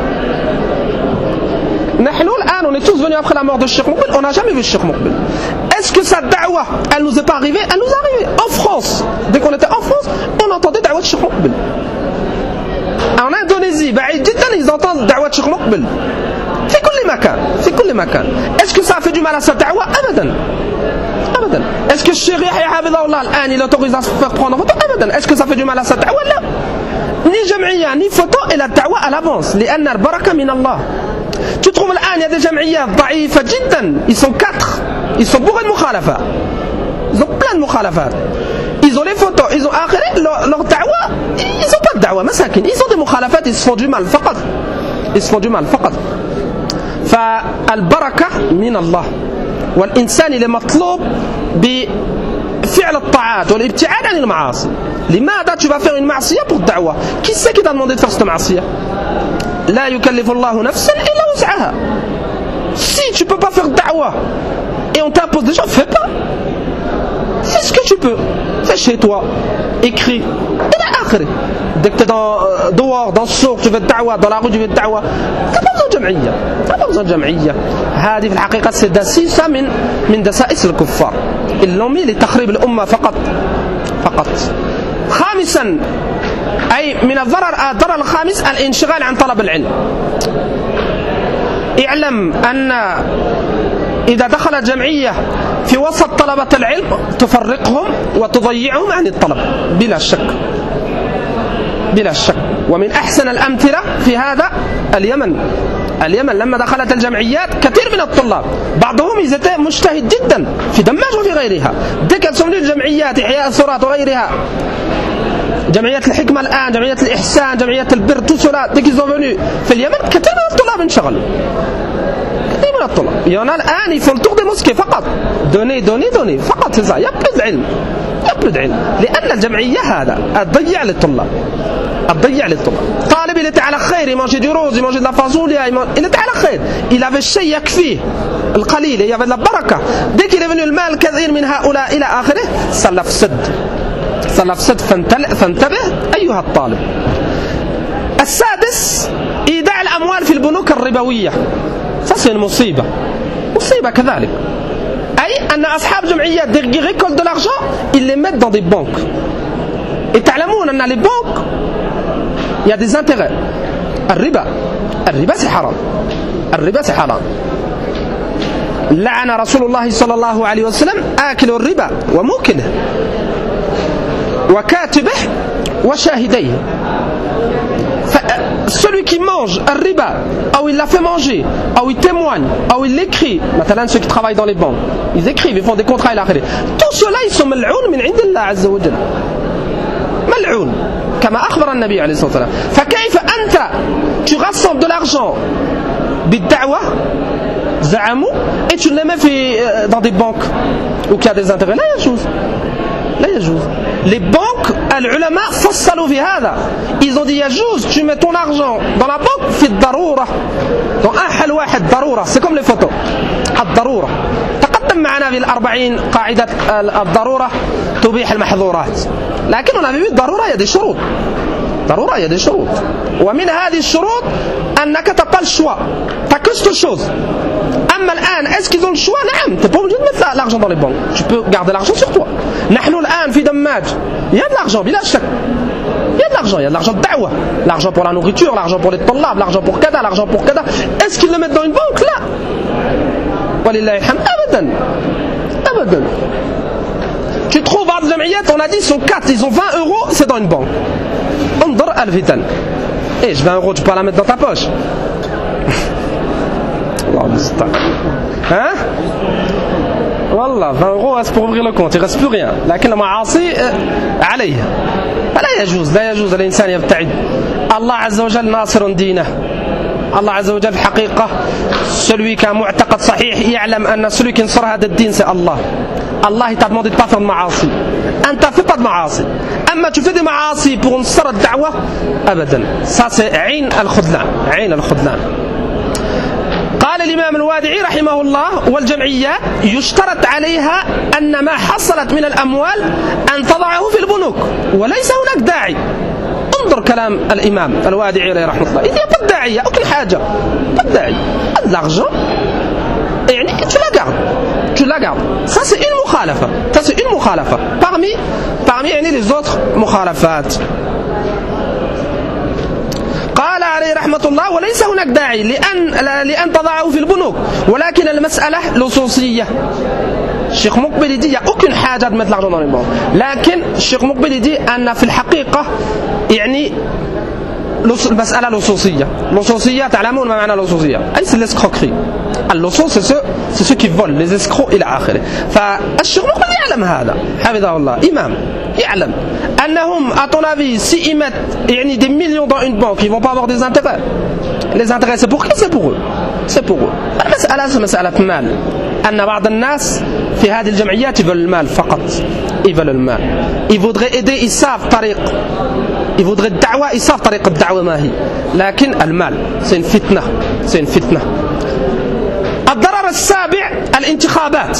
نحن الآن on est tous venus après la mort de Cheikh Mokbel, on n'a jamais vu Cheikh Mokbel. Est-ce que sa da'wa elle nous est pas arrivée? Elle nous est arrivée en France. Dès qu'on était en France on entendait da'wa de Cheikh Mokbel. En Indonésie بعيد جدا ils entendent da'wa de Cheikh Mokbel في كل مكان. Est-ce que ça a fait du mal à sa da'wa? أبدا. أبدا. Est-ce que Cheikh Yahya Hafidahullah الآن il autorise à se faire prendre en photo? أبدا. Est-ce que ça fait du mal à sa da'wa? لا. Ni جمعية ni photo et la da'wa à l'avance. لأن البركة من الله. Tu trouves الآن il y a des جمعيات ضعيفة جدا. Ils sont 4. Ils sont bourrés de mukhalafat. Ils ont plein de mukhalafat. Ils ont les photos, ils ont leur da'wa. Ils n'ont pas de da'wa, masakin. Ils ont des mukhalafat, ils se font du mal, faqat. Ils se font du mal, faqat. فالبركة من الله. والإنسان اللي مطلوب بفعل الطاعات والابتعاد عن المعاصي. لماذا tu vas faire une معصية pour da'wa? Qui c'est qui t'a demandé de faire cette معصية? لا يكلف الله نفسا إلا وسعها. Si tu peux pas faire da'wa et on t'impose déjà, fais pas. Fais ce que tu peux. Fais chez toi. Écris. Et là, après. Dès que tu es dehors, dans le souk, tu fais da'wa, dans la rue, tu fais da'wa. Tu n'as pas besoin de jam'iyya. Tu n'as pas besoin de jam'iyya. هذه في الحقيقة c'est دسيسة من دسائس الكفار. Ils l'ont mis لتخريب الأمة فقط. فقط. خامسا أي من الضرر الخامس الانشغال عن طلب العلم. اعلم أن إذا دخلت جمعية في وسط طلبة العلم تفرقهم وتضيعهم عن الطلب بلا شك. بلا شك. ومن أحسن الأمثلة في هذا اليمن لما دخلت الجمعيات كثير من الطلاب بعضهم مجتهد جدا في دماج وفي غيرها. ديك سمنوا الجمعيات إحياء الثراث وغيرها، جمعية الحكمة الآن، جمعية الإحسان، جمعية البر، tout cela dès qu'ils sont venus في اليمن كثير من الطلاب انشغلوا. كثير من الطلاب. Il y en a الآن ils font le tour des mosquées فقط. donner فقط c'est ça. Il y a plus d'علم. لأن الجمعية هذا تضيع للطلاب. طالب il était على خير، il mangeait du rose, il mangeait de la fazolia, il était على خير. Il avait الشيء يكفيه القليل، il y avait de la baraka. Dès qu'il est venu le mal كثير من هؤلاء إلى آخره سلف سد فانتبه أيها الطالب. السادس إيداع الأموال في البنوك الربوية. c'est une مصيبة كذلك. أي أن أصحاب جمعيات récoltent de l'argent, ils les mettent dans des banques. Et تعلمون أن les banques il y a des intérêts. الربا c'est حرام. لعن رسول الله صلى الله عليه وسلم آكل الربا وموكله وكاتبه وشاهديه. Celui qui mange un riba, ou il l'a fait manger, ou il témoigne, ou il l'écrit, مثلا ceux qui travaillent dans les banques, ils écrivent, ils font des contrats إلى آخره. Tout cela ils sont ملعون من عند الله عز وجل. ملعون كما أخبر النبي عليه الصلاة والسلام. فكيف أنت tu rassembles de l'argent بالدعوة زعموا et tu le mets dans des banques où il y a des intérêts. لا يجوز. Les banques, العلماء فصلوا في هذا. Ils ont dit يجوز tu mets ton argent dans la banque في الضرورة. dans un حل واحد ضرورة. c'est comme les photos. الضرورة. تقدم معنا في 40 قاعدة الضرورة تبيح المحظورات. لكن on avait vu الضرورة il y a des شروط. ومن هذه الشروط أنك تبقى الشواء. t'as que cette chose. أما الآن est-ce qu'ils ont le choix؟ نعم. t'es pas obligé de mettre l'argent dans les banques. tu peux garder l'argent sur toi. نحن الآن في دماج il y a de l'argent بلا شك. il y a de l'argent de da'wa, l'argent pour la nourriture, l'argent pour les طلاب, l'argent pour kada, l'argent pour kada. est-ce qu'ils le mettent dans une banque? là ولله الحمد أبدا. tu trouves بعض الجمعيات on a dit ils sont 4, ils ont 20 euros, c'est dans une banque. انظر الفتن. 20 euros tu peux la mettre dans ta poche. Hein? والله 20 euros c'est pour ouvrir le compte, il reste plus rien. لكن معاصي عليه. لا يجوز الإنسان يبتعد. الله عز وجل ناصر دينه. الله عز وجل حقيقة celui qui a معتقد صحيح يعلم أن celui qui نصر هذا الدين c'est Allah. Allah il t'a demandé de pas faire de معاصي. أنت fais pas de معاصي. أما tu fais des معاصي pour نصر الدعوة أبدا. ça c'est عين الخذلان. قال الإمام الوادعي رحمه الله والجمعيات يشترط عليها أن ما حصلت من الأموال أن تضعه في البنوك وليس هناك داعي. انظر كلام الإمام الوادعي عليه رحمه الله. il n'y a pas de داعي aucune حاجة. pas de داعي. l'argent يعني tu la gardes. ça c'est une مخالفة parmi يعني les autres مخالفات. قال عليه رحمة الله وليس هناك داعي لأن تضعه في البنوك ولكن المسألة لصوصية. الشيخ مقبل يدي يا aucune حاجة de mettre l'argent dans les banques. لكن الشيخ مقبل يدي أن في الحقيقة يعني المسألة لصوصية. لصوصية تعلمون ما معنى لصوصية؟ أي c'est l'escroquerie. اللصوص c'est ceux qui volent, les escrocs إلى آخره. فالشيخ مقبل يعلم هذا حفظه الله، إمام يعلم أنهم à ton avis s'ils mettent يعني des millions dans une banque ils vont pas avoir des intérêts. Les intérêts c'est pour qui? C'est pour eux. C'est pour eux. المسألة c'est مسألة مال. أن بعض الناس في هذه الجمعيات يفعلوا المال فقط. يفعلوا المال. Ils voudraient aider, ils savent طريق. Ils voudraient الدعوة, ils savent طريق الدعوة ما هي. لكن المال c'est une فتنة. C'est une فتنة. الضرر السابع الانتخابات.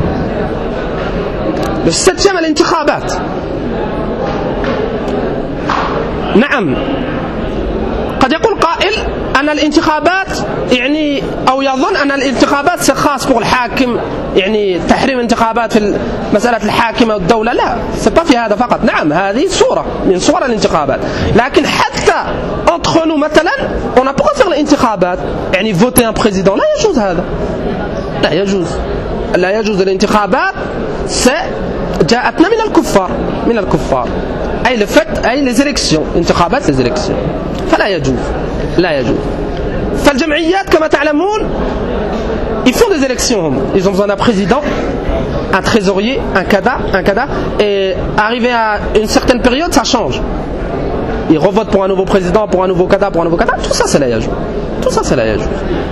Le septième الانتخابات. نعم. قد يقول قائل أن الانتخابات يعني أو يظن أن الانتخابات خاص بالحاكم، يعني تحريم انتخابات في مسألة الحاكم والدولة. لا، سبب في هذا فقط. نعم هذه صورة من صور الانتخابات، لكن حتى entre nous مثلا on n'a pas faire الانتخابات يعني voter un président. لا يجوز هذا، لا يجوز، لا يجوز. الانتخابات جاءتنا من الكفار، من الكفار أي لفت أي les élections، انتخابات les élections، فلا يجوز، لا يجوز. فالجمعيات كما تعلمون ils font des élections. Ils ont besoin d'un président, un trésorier, un cada, et arrivé à une certaine période ça change. Ils revotent pour un nouveau président, pour un nouveau cada, pour un nouveau cada. Tout ça c'est la yajouz. Tout ça c'est la yajouz.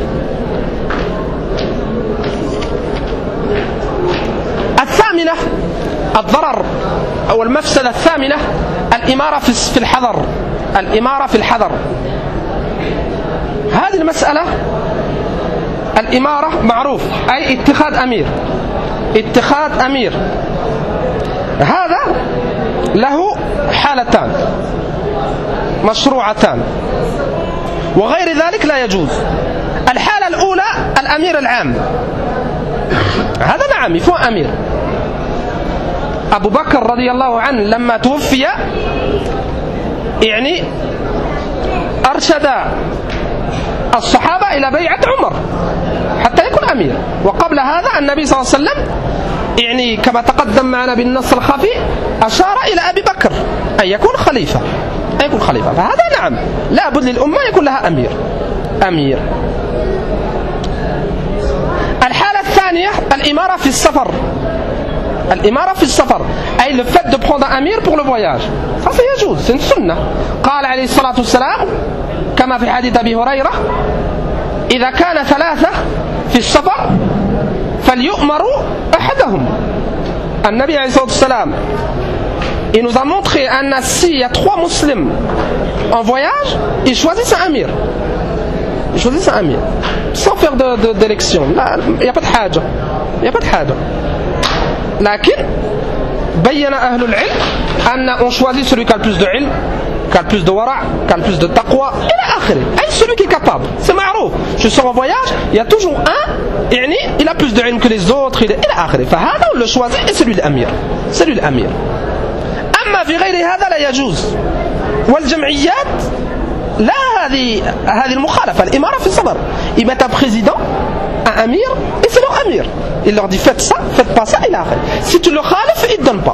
الثامنة الضرر أو المفسدة الثامنة الإمارة في الحذر. الإمارة في الحذر. هذه المسألة الإمارة معروف أي اتخاذ أمير. اتخاذ أمير هذا له حالتان مشروعتان وغير ذلك لا يجوز. الحالة الأولى الأمير العام، هذا نعم يكون أمير. أبو بكر رضي الله عنه لما توفي يعني أرشد الصحابة إلى بيعة عمر حتى يكون أمير. وقبل هذا النبي صلى الله عليه وسلم يعني كما تقدم معنا بالنص الخفي أشار إلى أبي بكر أن يكون خليفة، أن يكون خليفة. فهذا نعم لا بد للأمة يكون لها أمير. أمير. الحالة الثانية الإمارة في السفر. الإمارة في السفر أي le fait de prendre un amir pour le voyage. Ça يجوز، c'est une sunnah. قال عليه الصلاة والسلام كما في حديث أبي هريرة إذا كان ثلاثة في السفر فليؤمروا أحدهم. النبي عليه الصلاة والسلام il nous a montré أن s'il y a 3 musulmans en voyage ils choisissent un amir. Ils choisissent un amir sans faire d'élection. Il n'y a pas de حاجة، il n'y a pas de حاجة. لكن بين أهل العلم أن on choisit celui qui a le plus de ilm, qui a le plus de wara', qui a le plus de taqwa إلى آخره. أي celui qui est capable. C'est معروف. Je sors en voyage, il y a toujours un يعني il a plus de ilm que les autres إلى آخره. فهذا on le choisit et c'est lui l'amir. C'est lui l'amir. أما في غير هذا لا يجوز. والجمعيات لا هذه المخالفة. الإمارة في الصبر. Ils mettent un président, un amir et c'est leur amir. Il leur dit faites ça, faites pas ça, il a fait. Si tu le khalif, il ne donne pas.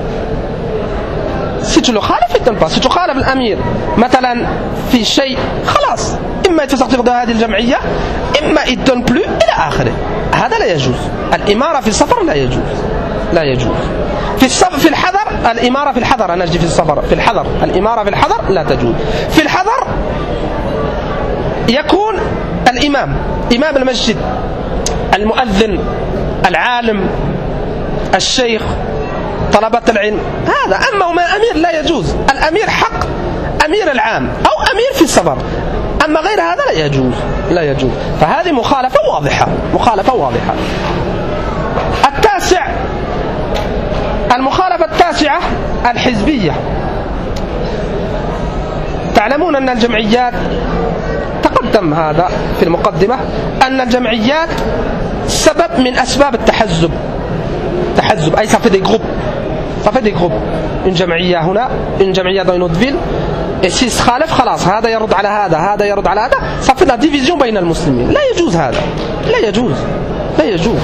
Si tu le khalif, il ne donne pas. Si tu khalif l'amir, مثلا في شيء خلاص إما يتصرف de هذه الجمعية إما il ne donne plus إلى آخره. هذا لا يجوز. الإمارة في السفر لا يجوز. لا يجوز. في الحذر الإمارة في الحذر. أنا أجي في السفر في الحذر. الإمارة في الحذر لا تجوز. في الحذر يكون الإمام، إمام المسجد، المؤذن، العالم، الشيخ، طلبة العلم، هذا. أما وما أمير لا يجوز. الأمير حق أمير العام أو أمير في السفر. أما غير هذا لا يجوز، لا يجوز. فهذه مخالفة واضحة، مخالفة واضحة. التاسع المخالفة التاسعة الحزبية. تعلمون أن الجمعيات تقدم هذا في المقدمة أن الجمعيات سبب من أسباب التحزب. تحزب أي ça fait des groupes. Ça fait des groupes. Une جمعية هنا، une جمعية dans une autre ville. Et s'ils se خالف خلاص هذا يرد على هذا، هذا يرد على هذا. Ça fait la division بين المسلمين. لا يجوز هذا. لا يجوز. لا يجوز.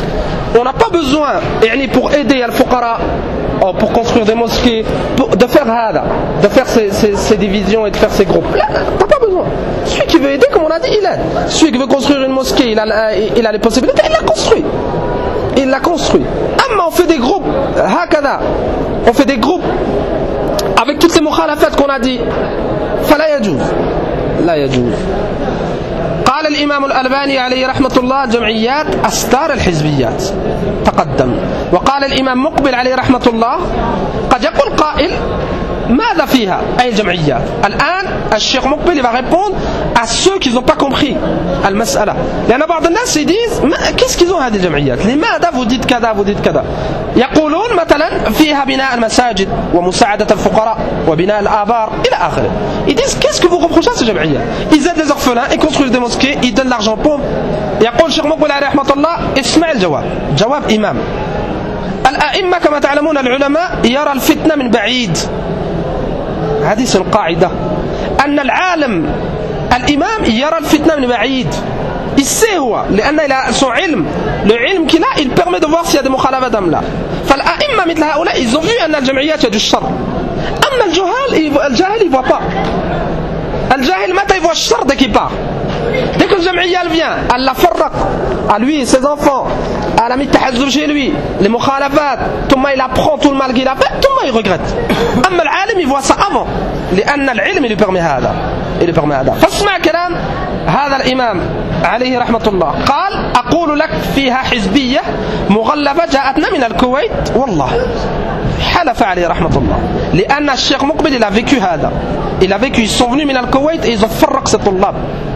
on n'a pas besoin pour aider al-fuqara, pour construire des mosquées, de faire ces divisions et de faire ces groupes. Là, t'as pas besoin. Celui qui veut aider, comme on a dit, il aide. Celui qui veut construire une mosquée, il a les possibilités, il l'a construit. Amma on fait des groupes, on fait des groupes avec toutes ces mukhalafat qu'on a dit. Fala yajouz. La yajouz. قال الإمام الألباني عليه رحمة الله الجمعيات أستار الحزبيات تقدم. وقال الإمام مقبل عليه رحمة الله قد يقول قائل ماذا فيها أي الجمعيات. الآن الشيخ مقبل va répondre à ceux qui n'ont pas compris المسألة. لأن بعض الناس يديز qu'est-ce qu'ils ont هذه الجمعيات لماذا vous dites كذا يقولون مثلا فيها بناء المساجد ومساعدة الفقراء وبناء الآبار إلى آخره. Ils disent qu'est-ce que vous reprochez à ces جمعيات. Ils aident les orphelins, ils construisent des mosquées, ils donnent l'argent pauvre. يقول الشيخ مقبل عليه رحمة الله اسمع الجواب. جواب إمام الأئمة كما تعلمون العلماء يرى الفتنة من بعيد. هذه القاعدة أن العالم الإمام يرى الفتنة من بعيد. Il sait هو لأن إلى son علم le علم qu'il a il permet de voir s'il y a des مخالفات أم لا. فالأئمة مثل هؤلاء ils ont vu أن الجمعيات يد الشر. أما الجاهل il voit pas. الجاهل متى il voit الشر dès qu'il part. Dès que le jam'iyya elle vient, elle la farraq à lui et ses enfants, elle a mis tahazzoub chez lui, les mukhalafat, tout le monde il apprend tout le mal qu'il a fait, tout le monde il regrette. Amma l'alim il voit ça avant, لأن العلم il lui permet هذا. فاسمع كلام هذا الإمام عليه رحمة الله. قال أقول لك فيها حزبية مغلفة جاءتنا من الكويت والله. حلف عليه رحمة الله لأن الشيخ مقبل il a vécu هذا. Il a vécu, ils sont venus من الكويت et ils ont فرق ces طلاب.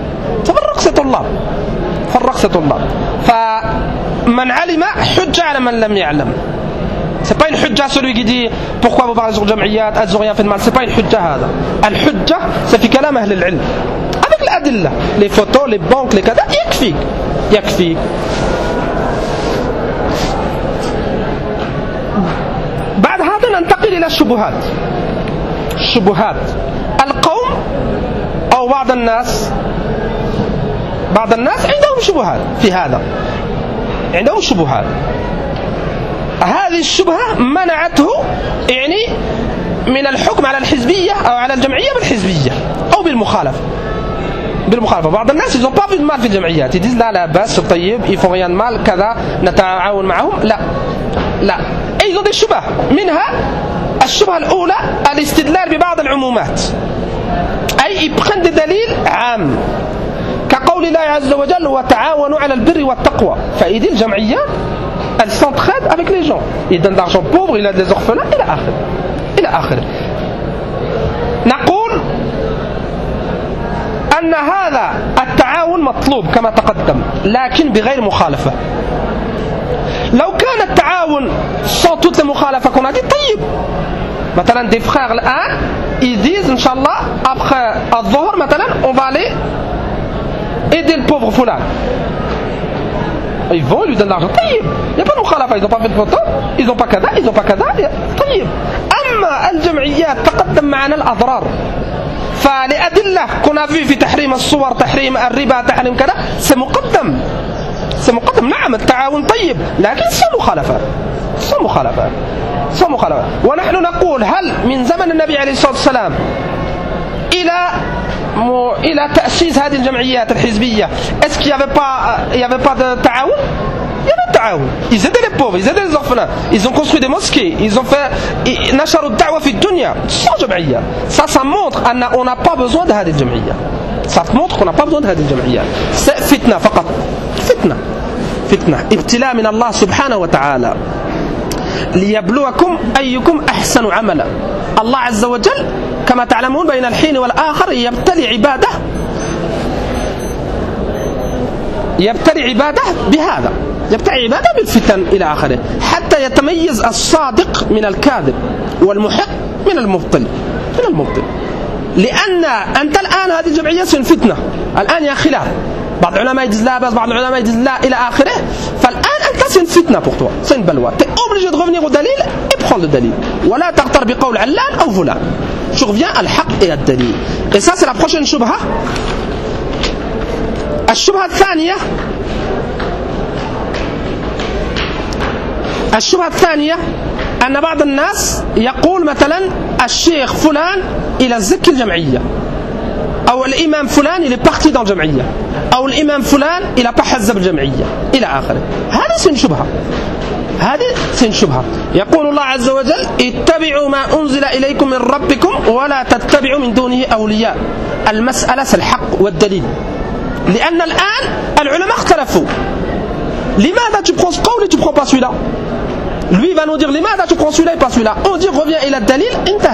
فرق طلاب. فمن علم حجة على من لم يعلم. C'est pas une hujja celui qui dit pourquoi vous parlez sur jam'iyat, elles ont rien fait de mal. C'est pas une hujja هذا. الحجة c'est في كلام أهل العلم. Avec l'adilla, les photos, les banques, les كذا يكفي. بعد هذا ننتقل إلى الشبهات. القوم أو بعض الناس عندهم شبهات في هذا. عندهم شبهات. هذه الشبهة منعته من الحكم على الحزبية أو على الجمعية بالحزبية أو بالمخالفة. بعض الناس ils n'ont pas vu de mal في الجمعيات. Ils disent لا بس طيب ils font rien de mal كذا نتعاون معهم. لا. Et ils ont des شبهة. منها الشبهة الأولى الاستدلال ببعض العمومات. أي ils prennent des دليل عام. كقول الله عز وجل وتعاونوا على البر والتقوى. فإذا الجمعية elle s'entraide avec les gens. Il donne de l'argent pauvre, il aide les orphelins إلى آخره. نقول أن هذا التعاون مطلوب كما تقدم لكن بغير مخالفة. لو كان التعاون sans toutes les مخالفة qu'on a dit طيب. مثلا des frères الآن ils disent إن شاء الله après الظهر مثلا on va aller aider le pauvre fulan. Ils vont, ils lui donnent l'argent. طيب. Il n'y a pas de مخالفة. Ils n'ont pas fait de photo. Ils n'ont pas كذا. طيب. أما الجمعيات تقدم معنا الأضرار. فلأدلة كنا في تحريم الصور تحريم الربا تحريم كذا سمقدم نعم التعاون طيب لكن صار مخالفات ونحن نقول هل من زمن النبي عليه الصلاة والسلام إلى تأسيس هذه الجمعيات الحزبية est-ce qu'il y avait pas de تعاون؟ Il y avait تعاون. Ils aidaient les pauvres, ils aidaient les orphelins, ils ont construit des mosquées, ils ont fait نشروا الدعوة في الدنيا sans جمعية. Ça montre qu'on n'a pas besoin de هذه الجمعية. Ça montre qu'on n'a pas besoin de هذه الجمعية. C'est فتنة فقط. فتنة ابتلاء من الله سبحانه وتعالى ليبلوكم أيكم أحسن عملا. الله عز وجل كما تعلمون بين الحين والآخر يبتلي عباده بهذا. يبتلي عباده بالفتن إلى آخره حتى يتميز الصادق من الكاذب والمحق من المبطل. لأن أنت الآن هذه الجمعية فتنة. الآن يا خلاف بعض العلماء يدز لا بس بعض العلماء يدز لا إلى آخره. فالآن أنت c'est une fitna pour toi, c'est une balwa. Tu es obligé de revenir au dalil et prendre le dalil. ولا تغتر بقول علان أو فلان. Je reviens à l'haq et à dalil. Et ça c'est la prochaine shubha. الشبهة الثانية الشبهة الثانية أن بعض الناس يقول مثلا الشيخ فلان إلى الزك الجمعية، أو الإمام فلان إلى بارتي دون الجمعية، أو الإمام فلان إلى بحزب الجمعية إلى آخره. هذه سن شبهة، هذه سن شبهة. يقول الله عز وجل اتبعوا ما أنزل إليكم من ربكم ولا تتبعوا من دونه أولياء. المسألة الحق والدليل، لأن الآن العلماء اختلفوا. لماذا tu prends ce قول et tu prends pas celui-là? Lui va nous dire لماذا tu prends celui-là et pas celui-là. On dit reviens إلى الدليل.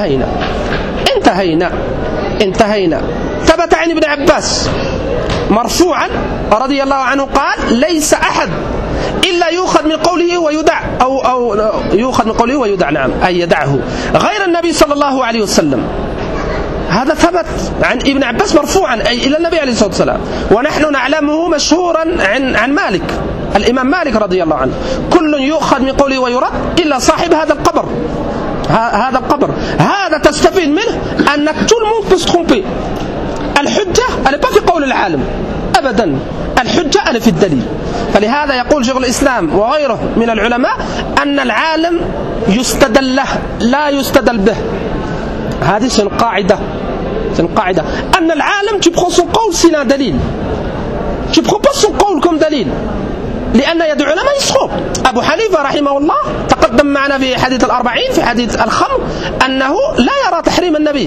انتهينا. ثبت عن ابن عباس مرفوعا رضي الله عنه قال ليس أحد إلا يؤخذ من قوله ويدع أو يؤخذ من قوله ويدع، نعم، أي يدعه، غير النبي صلى الله عليه وسلم. هذا ثبت عن ابن عباس مرفوعا أي إلى النبي عليه الصلاة والسلام، ونحن نعلمه مشهورا عن مالك، الإمام مالك رضي الله عنه، كل يؤخذ من قوله ويرد إلا صاحب هذا القبر. هذا تستفيد منه أنك tout le monde peut se tromper. الحجة elle n'est pas في قول العالم أبدا، الحجة elle في الدليل. فلهذا يقول شيخ الإسلام وغيره من العلماء أن العالم يستدل له لا يستدل به. هذه سن قاعدة أن العالم tu prends son قول c'est un دليل، tu prends pas son قول comme دليل، لأن يد العلماء يسخط. أبو حنيفة رحمه الله تقدم معنا في حديث الأربعين في حديث الخمر أنه لا يرى تحريم النبي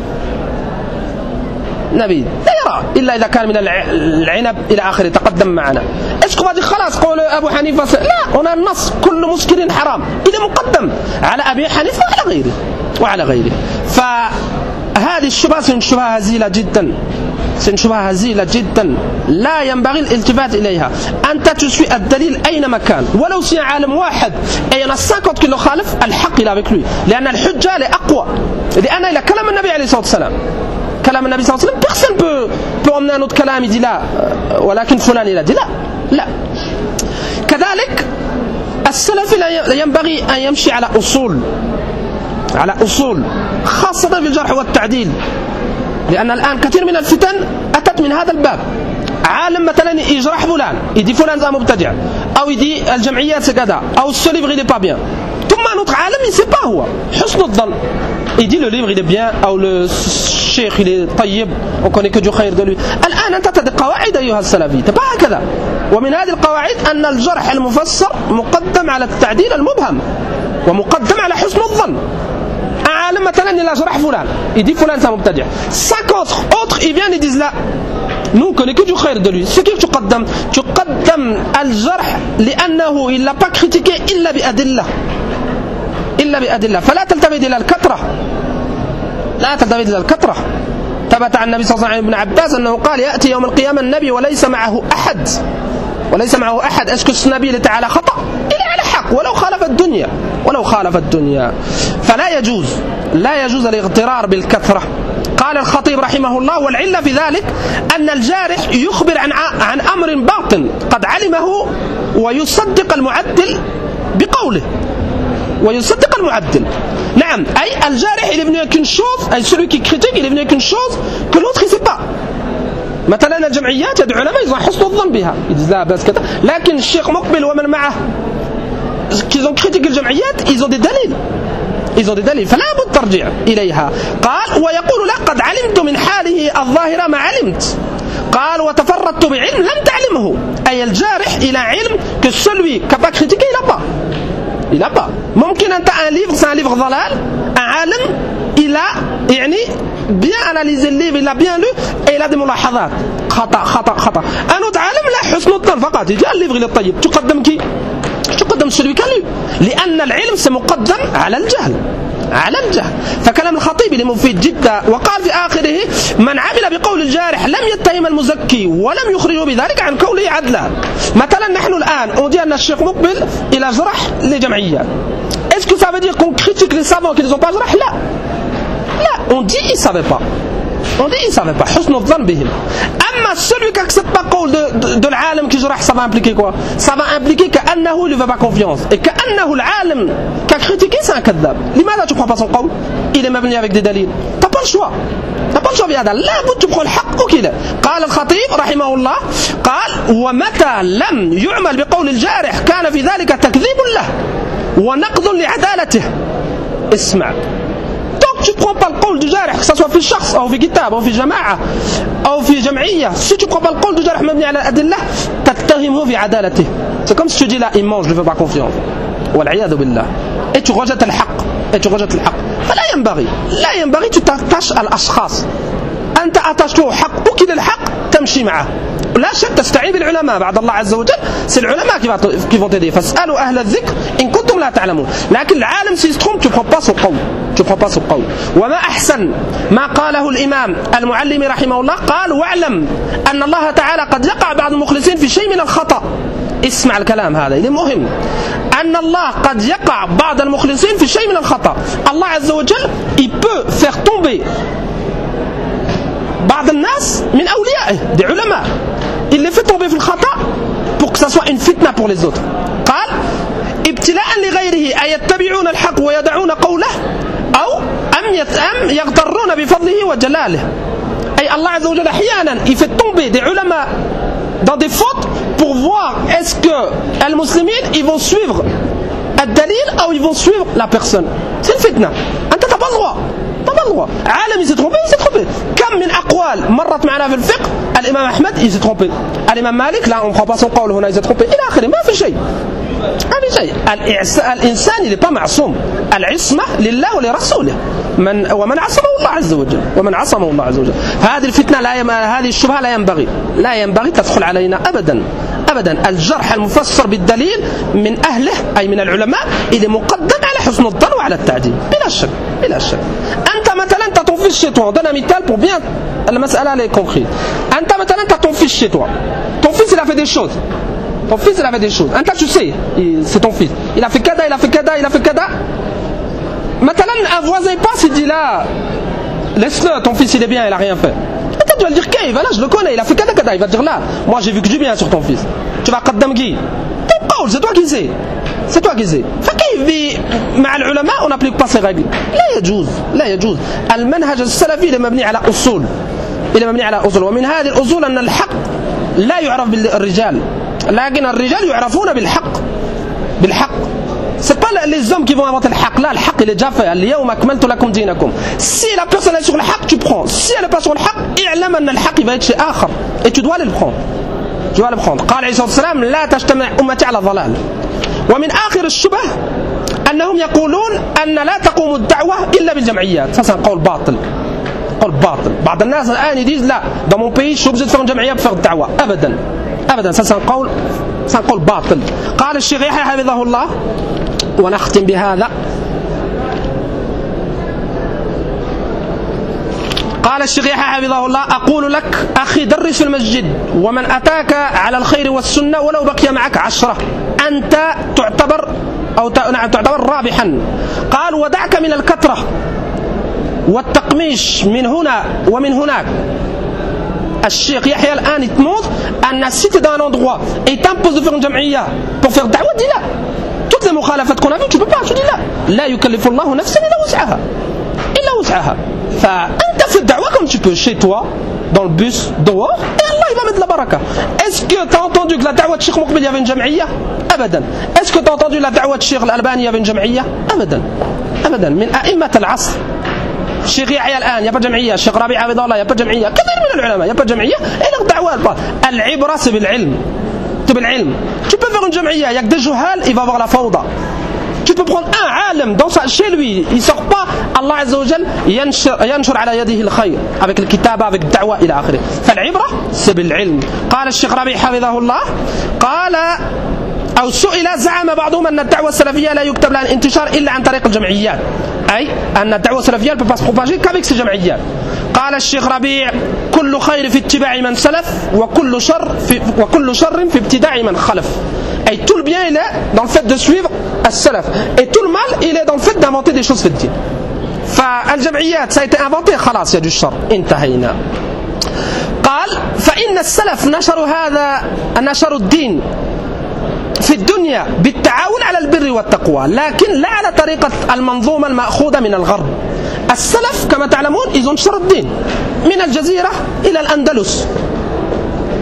لا يرى إلا إذا كان من العنب إلى آخره، تقدم معنا. إيش قضي خلاص قول أبو حنيفة لا، هنا النص كل مسكر حرام، إذا مقدم على أبي حنيفة وعلى غيره. فهذه الشبهة شبهة هزيلة جدا لا ينبغي الالتفات إليها. أنت تسوي الدليل أينما كان، ولو سي عالم واحد أي نساكت كله خالف الحق إلى بكلوي، لأن الحجة لأقوى، لأن إلى كلام النبي عليه الصلاة والسلام، كلام النبي صلى الله عليه وسلم personne peut emmener un autre كلام يدي لا، ولكن فلان يدي لا. كذلك السلف ينبغي أن يمشي على أصول خاصة في الجرح والتعديل، لأن الآن كثير من الفتن أتت من هذا الباب. عالم مثلا يجرح فلان، يدي فلان ذا مبتدع، أو يدي الجمعيات كذا، أو ce livre il est pas bien. ثم notre عالم il sait pas هو حسن الظن، يدي le livre il est bien أو le cheikh il est طيب on connaît que du خير de lui. الآن أنت تدي قواعد أيها السلفي تبع هكذا، ومن هذه القواعد أن الجرح المفسر مقدم على التعديل المبهم ومقدم على حسن الظن. عالم مثلا il a جرح فلان، il dit فلان c'est مبتدع، 50 autres ils viennent ils disent là nous on connaît que du خير de lui. Ce qui تقدم الجرح لأنه il l'a pas critiqué إلا بأدلة، فلا تلتفت إلى الكثرة. ثبت عن النبي صلى الله عليه وسلم ابن عباس أنه قال يأتي يوم القيامة النبي وليس معه أحد. أسكت النبي تعالى خطأ إلا على حق ولو خالف الدنيا. فلا يجوز الاغترار بالكثرة. قال الخطيب رحمه الله والعلة في ذلك أن الجارح يخبر عن أمر باطن قد علمه ويصدق المعدل بقوله نعم، أي الجارح il est venu avec une chose، أي celui qui critique il est venu avec une chose que l'autre il sait pas. مثلا الجمعيات يد علماء يظن حسن الظن بها يدز لا بس كذا، لكن الشيخ مقبل ومن معه qu'ils ont critiqué الجمعيات ils ont des دليل فلا بد ترجع إليها. قال ويقول لقد علمت من حاله الظاهرة ما علمت. قال وتفردت بعلم لم تعلمه، أي الجارح إلى علم que celui qui n'a pas critiqué il n'a pas. ممكن أنت un livre c'est un livre ضلال، un عالم il a يعني bien analysé le livre, il a bien lu et il a des ملاحظات خطأ. un autre عالم لا حسن الظن فقط يجي الليفر الطيب، تقدم celui qui a lu، لأن العلم سمقدم على الجهل. فكلام الخطيب مفيد جدا. وقال في آخره من عمل بقول الجارح لم يتهم المزكي ولم يخرجه بذلك عن قوله عدلا. مثلا نحن الآن on dit أن الشيخ مقبل إلى جرح لجمعية. Est-ce que ça veut dire qu'on critique les savants qui ne sont pas جرح؟ لا، on dit ils ne savaient pas. حسن الظن بهم. أما celui qui n'accepte pas قول de العالم qui جرح, ça va impliquer quoi? Ça va impliquer كأنه lui fait pas confiance et كأنه العالم qui a critiqué c'est un كذاب. لماذا tu prends pas son قول؟ Il est même venu avec des دليل. t'as pas le choix بهذا، لا بد تبقى الحق كده. قال الخطيب رحمه الله قال ومتى لم يعمل بقول الجارح كان في ذلك تكذيب له. ونقض لعدالته. اسمع. Donc tu prends pas le قول du جارح, que ça soit في شخص أو في كتاب أو في جماعة أو في جمعية, si tu prends pas le قول du جارح مبني على الأدلة تتهمه في عدالته. C'est comme si tu dis là, il ment, je ne lui fais pas confiance. والعياذ بالله. Et tu rejettes الحق. Et tu rejettes الحق. فلا ينبغي. لا ينبغي tu t'attaches à الأشخاص. أنت أتاش له حق وكل الحق تمشي معه. لا شك تستعين بالعلماء بعد الله عز وجل. C'est العلماء qui vont t'aider. فاسألوا أهل الذكر إن كنتم لا تعلمون. لكن العالم s'il se trompe, tu prends pas son قول. Tu prends pas son قول. وما أحسن ما قاله الإمام المعلمي رحمه الله, قال واعلم أن الله تعالى قد يقع بعض المخلصين في شيء من الخطأ. اسمع الكلام هذا, il est مهم. أن الله قد يقع بعض المخلصين في شيء من الخطأ. Allah عز وجل il peut faire tomber بعض الناس من أوليائه, des علماء. Il les fait tomber في الخطأ pour que ça soit une fitna pour les autres. قال ابتلاء لغيره أن يتبعون الحق ويدعون قوله أو أم يغترون بفضله وجلاله. أي الله عز وجل أحيانا il fait tomber des ulama dans des fautes pour voir est-ce que les musulmans ils vont suivre الدليل أو ils vont suivre la personne. C'est une fitna. أنت t'as pas le droit. عالم il s'est trompé, كم من أقوال مرت معنا في الفقه الإمام أحمد il s'est trompé, الإمام مالك لا on prend pas son قول هنا il s'est trompé إلى آخره. ما في شيء. الإنسان il n'est pas معصوم. العصمة لله ولرسوله. ومن عصمه الله عز وجل. فهذه الفتنة هذه الشبهة لا ينبغي تدخل علينا أبدا. الجرح المفسر بالدليل من أهله أي من العلماء il est مقدم على حسن الظن وعلى التعديل بلا شك. أنت مثلا t'as ton fils chez toi, on donne un mital pour bien المسألة elle est concrète. أنت مثلا t'as ton fils chez toi, ton fils il a fait des choses. أنت tu sais c'est ton fils, il a fait kada. Maintenant un voisin passe, il dit là laisse-le, ton fils il est bien, il a rien fait. Tu vas le dire Kay, voilà, je le connais, il a fait kada, il va te dire là, moi j'ai vu que du bien sur ton fils. Tu vas qaddam qui? Ton qawl, c'est toi qui sais. فكيف مع العلماء on n'applique pas ces règles. لا يجوز. المنهج السلفي اللي مبني على أصول. ومن هذه الأصول أن الحق لا يعرف بالرجال, لكن الرجال يعرفون بالحق. C'est pas les hommes qui vont inventer le haq. Là, le haq il est déjà fait. اليوم أكملت لكم دينكم. Si la personne est sur le haq, tu prends. Si elle n'est pas sur le haq, اعلم أن الحق va être chez آخر. Et tu dois le prendre. قال عليه الصلاة والسلام لا تجتمع أمتي على ضلال. ومن آخر الشبه أنهم يقولون أن لا تقوم الدعوة إلا بالجمعيات. Ça c'est un قول باطل. بعض الناس الآن يديز لا dans mon pays je suis obligé de faire une جمعية pour faire الدعوة. أبدا. ça c'est un قول باطل. قال الشيخ يحيى حفظه الله ونختم بهذا. قال الشيخ يحيى حفظه الله أقول لك أخي درس في المسجد ومن أتاك على الخير والسنة ولو بقي معك 10 أنت تعتبر رابحا. قال ودعك من الكثرة والتقميش من هنا ومن هناك. الشيخ يحيى الآن يتموت أن si tu es dans un endroit et t'impose de faire une jam'iyya pour faire da'wah, dis-la. Toutes les mukhalafat qu'on a vues, tu peux pas, tu dis là. لا يكلف الله نفسا إلا وسعها. فأنت fais da'wah comme tu peux, chez toi, dans le bus, dehors, et Allah il va mettre la baraka. Est-ce que tu as entendu que la da'wah de Cheikh Moukbil y avait une jam'iyya? Abadan. Est-ce que tu as entendu la da'wah de Cheikh Al-Albani y avait une jam'iyya? Abadan. من أئمة العصر. الشيخ يحيى الآن يا جمعية, الشيخ ربيع عبد الله يا جمعية, كثير من العلماء يا جمعية. إلى الدعوة العبرة c'est بالعلم. Tu peux faire une jam'iyya, il y a que des juhal, il va avoir la fawda. Tu peux prendre un alim chez lui, il sort pas, Allah Azza wa Jal ينشر على يده الخير avec le kitab, avec le da'wah إلى آخره. فالعبرة c'est بالعلم. قال الشيخ ربيع حفظه الله قال أو سئل زعم بعضهم أن الدعوة السلفية لا يكتب لها الانتشار إلا عن طريق الجمعيات, أي أن الدعوة السلفية ne peut pas se propager qu'avec ces جمعيات. قال الشيخ ربيع كل خير في اتباع من سلف وكل شر في ابتداع من خلف. Et tout le bien il est dans le fait de suivre السلف, et tout le mal il est dans le fait d'inventer des choses في الدين. فالجمعيات ça a été inventé, خلاص il y a du شر, انتهينا. قال فإن السلف نشروا الدين في الدنيا بالتعاون على البر والتقوى, لكن لا على طريقة المنظومة المأخوذة من الغرب. السلف كما تعلمون, ils ont نشروا الدين من الجزيرة إلى الأندلس. السلف, ils ont نشروا الدين. من الجزيرة إلى الأندلس. إلى الأندلس. إلى الأندلس. إلى الأندلس. إلى الأندلس. إلى الأندلس. إلى الأندلس. إلى الأندلس. إلى الأندلس.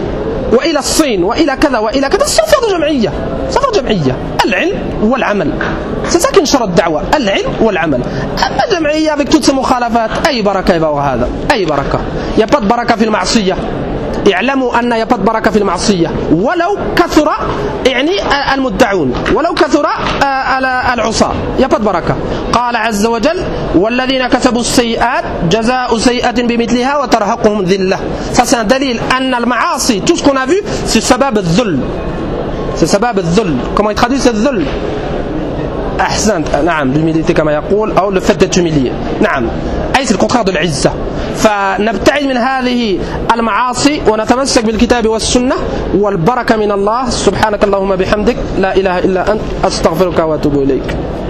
وإلى الصين وإلى كذا وإلى كذا، سفر جمعية، سفر جمعية، العلم والعمل. C'est ça qui نشر الدعوة، العلم والعمل. أما جمعية avec toutes ces مخالفات أي بركة يبقى هذا، أي بركة. Il n'y a pas de بركة في المعصية. اعلموا أن يبقى بركة في المعصية ولو كثر يعني المدعون، ولو كثر العصاة يبقى بركة. قال عز وجل والذين كسبوا السيئات جزاء سيئة بمثلها وترهقهم ذلة. Ça c'est un دليل أن المعاصي tout ce qu'on a vu c'est سبب الذل، c'est سبب الذل. Comment il traduit ce الذل؟ أحسنت، نعم، l'humilité كما يقول أو le fait d'être humilié. نعم، أي c'est le contraire de العزة. فنبتعد من هذه المعاصي ونتمسك بالكتاب والسنة والبركة من الله. سبحانك اللهم بحمدك لا إله إلا أنت أستغفرك وأتوب إليك.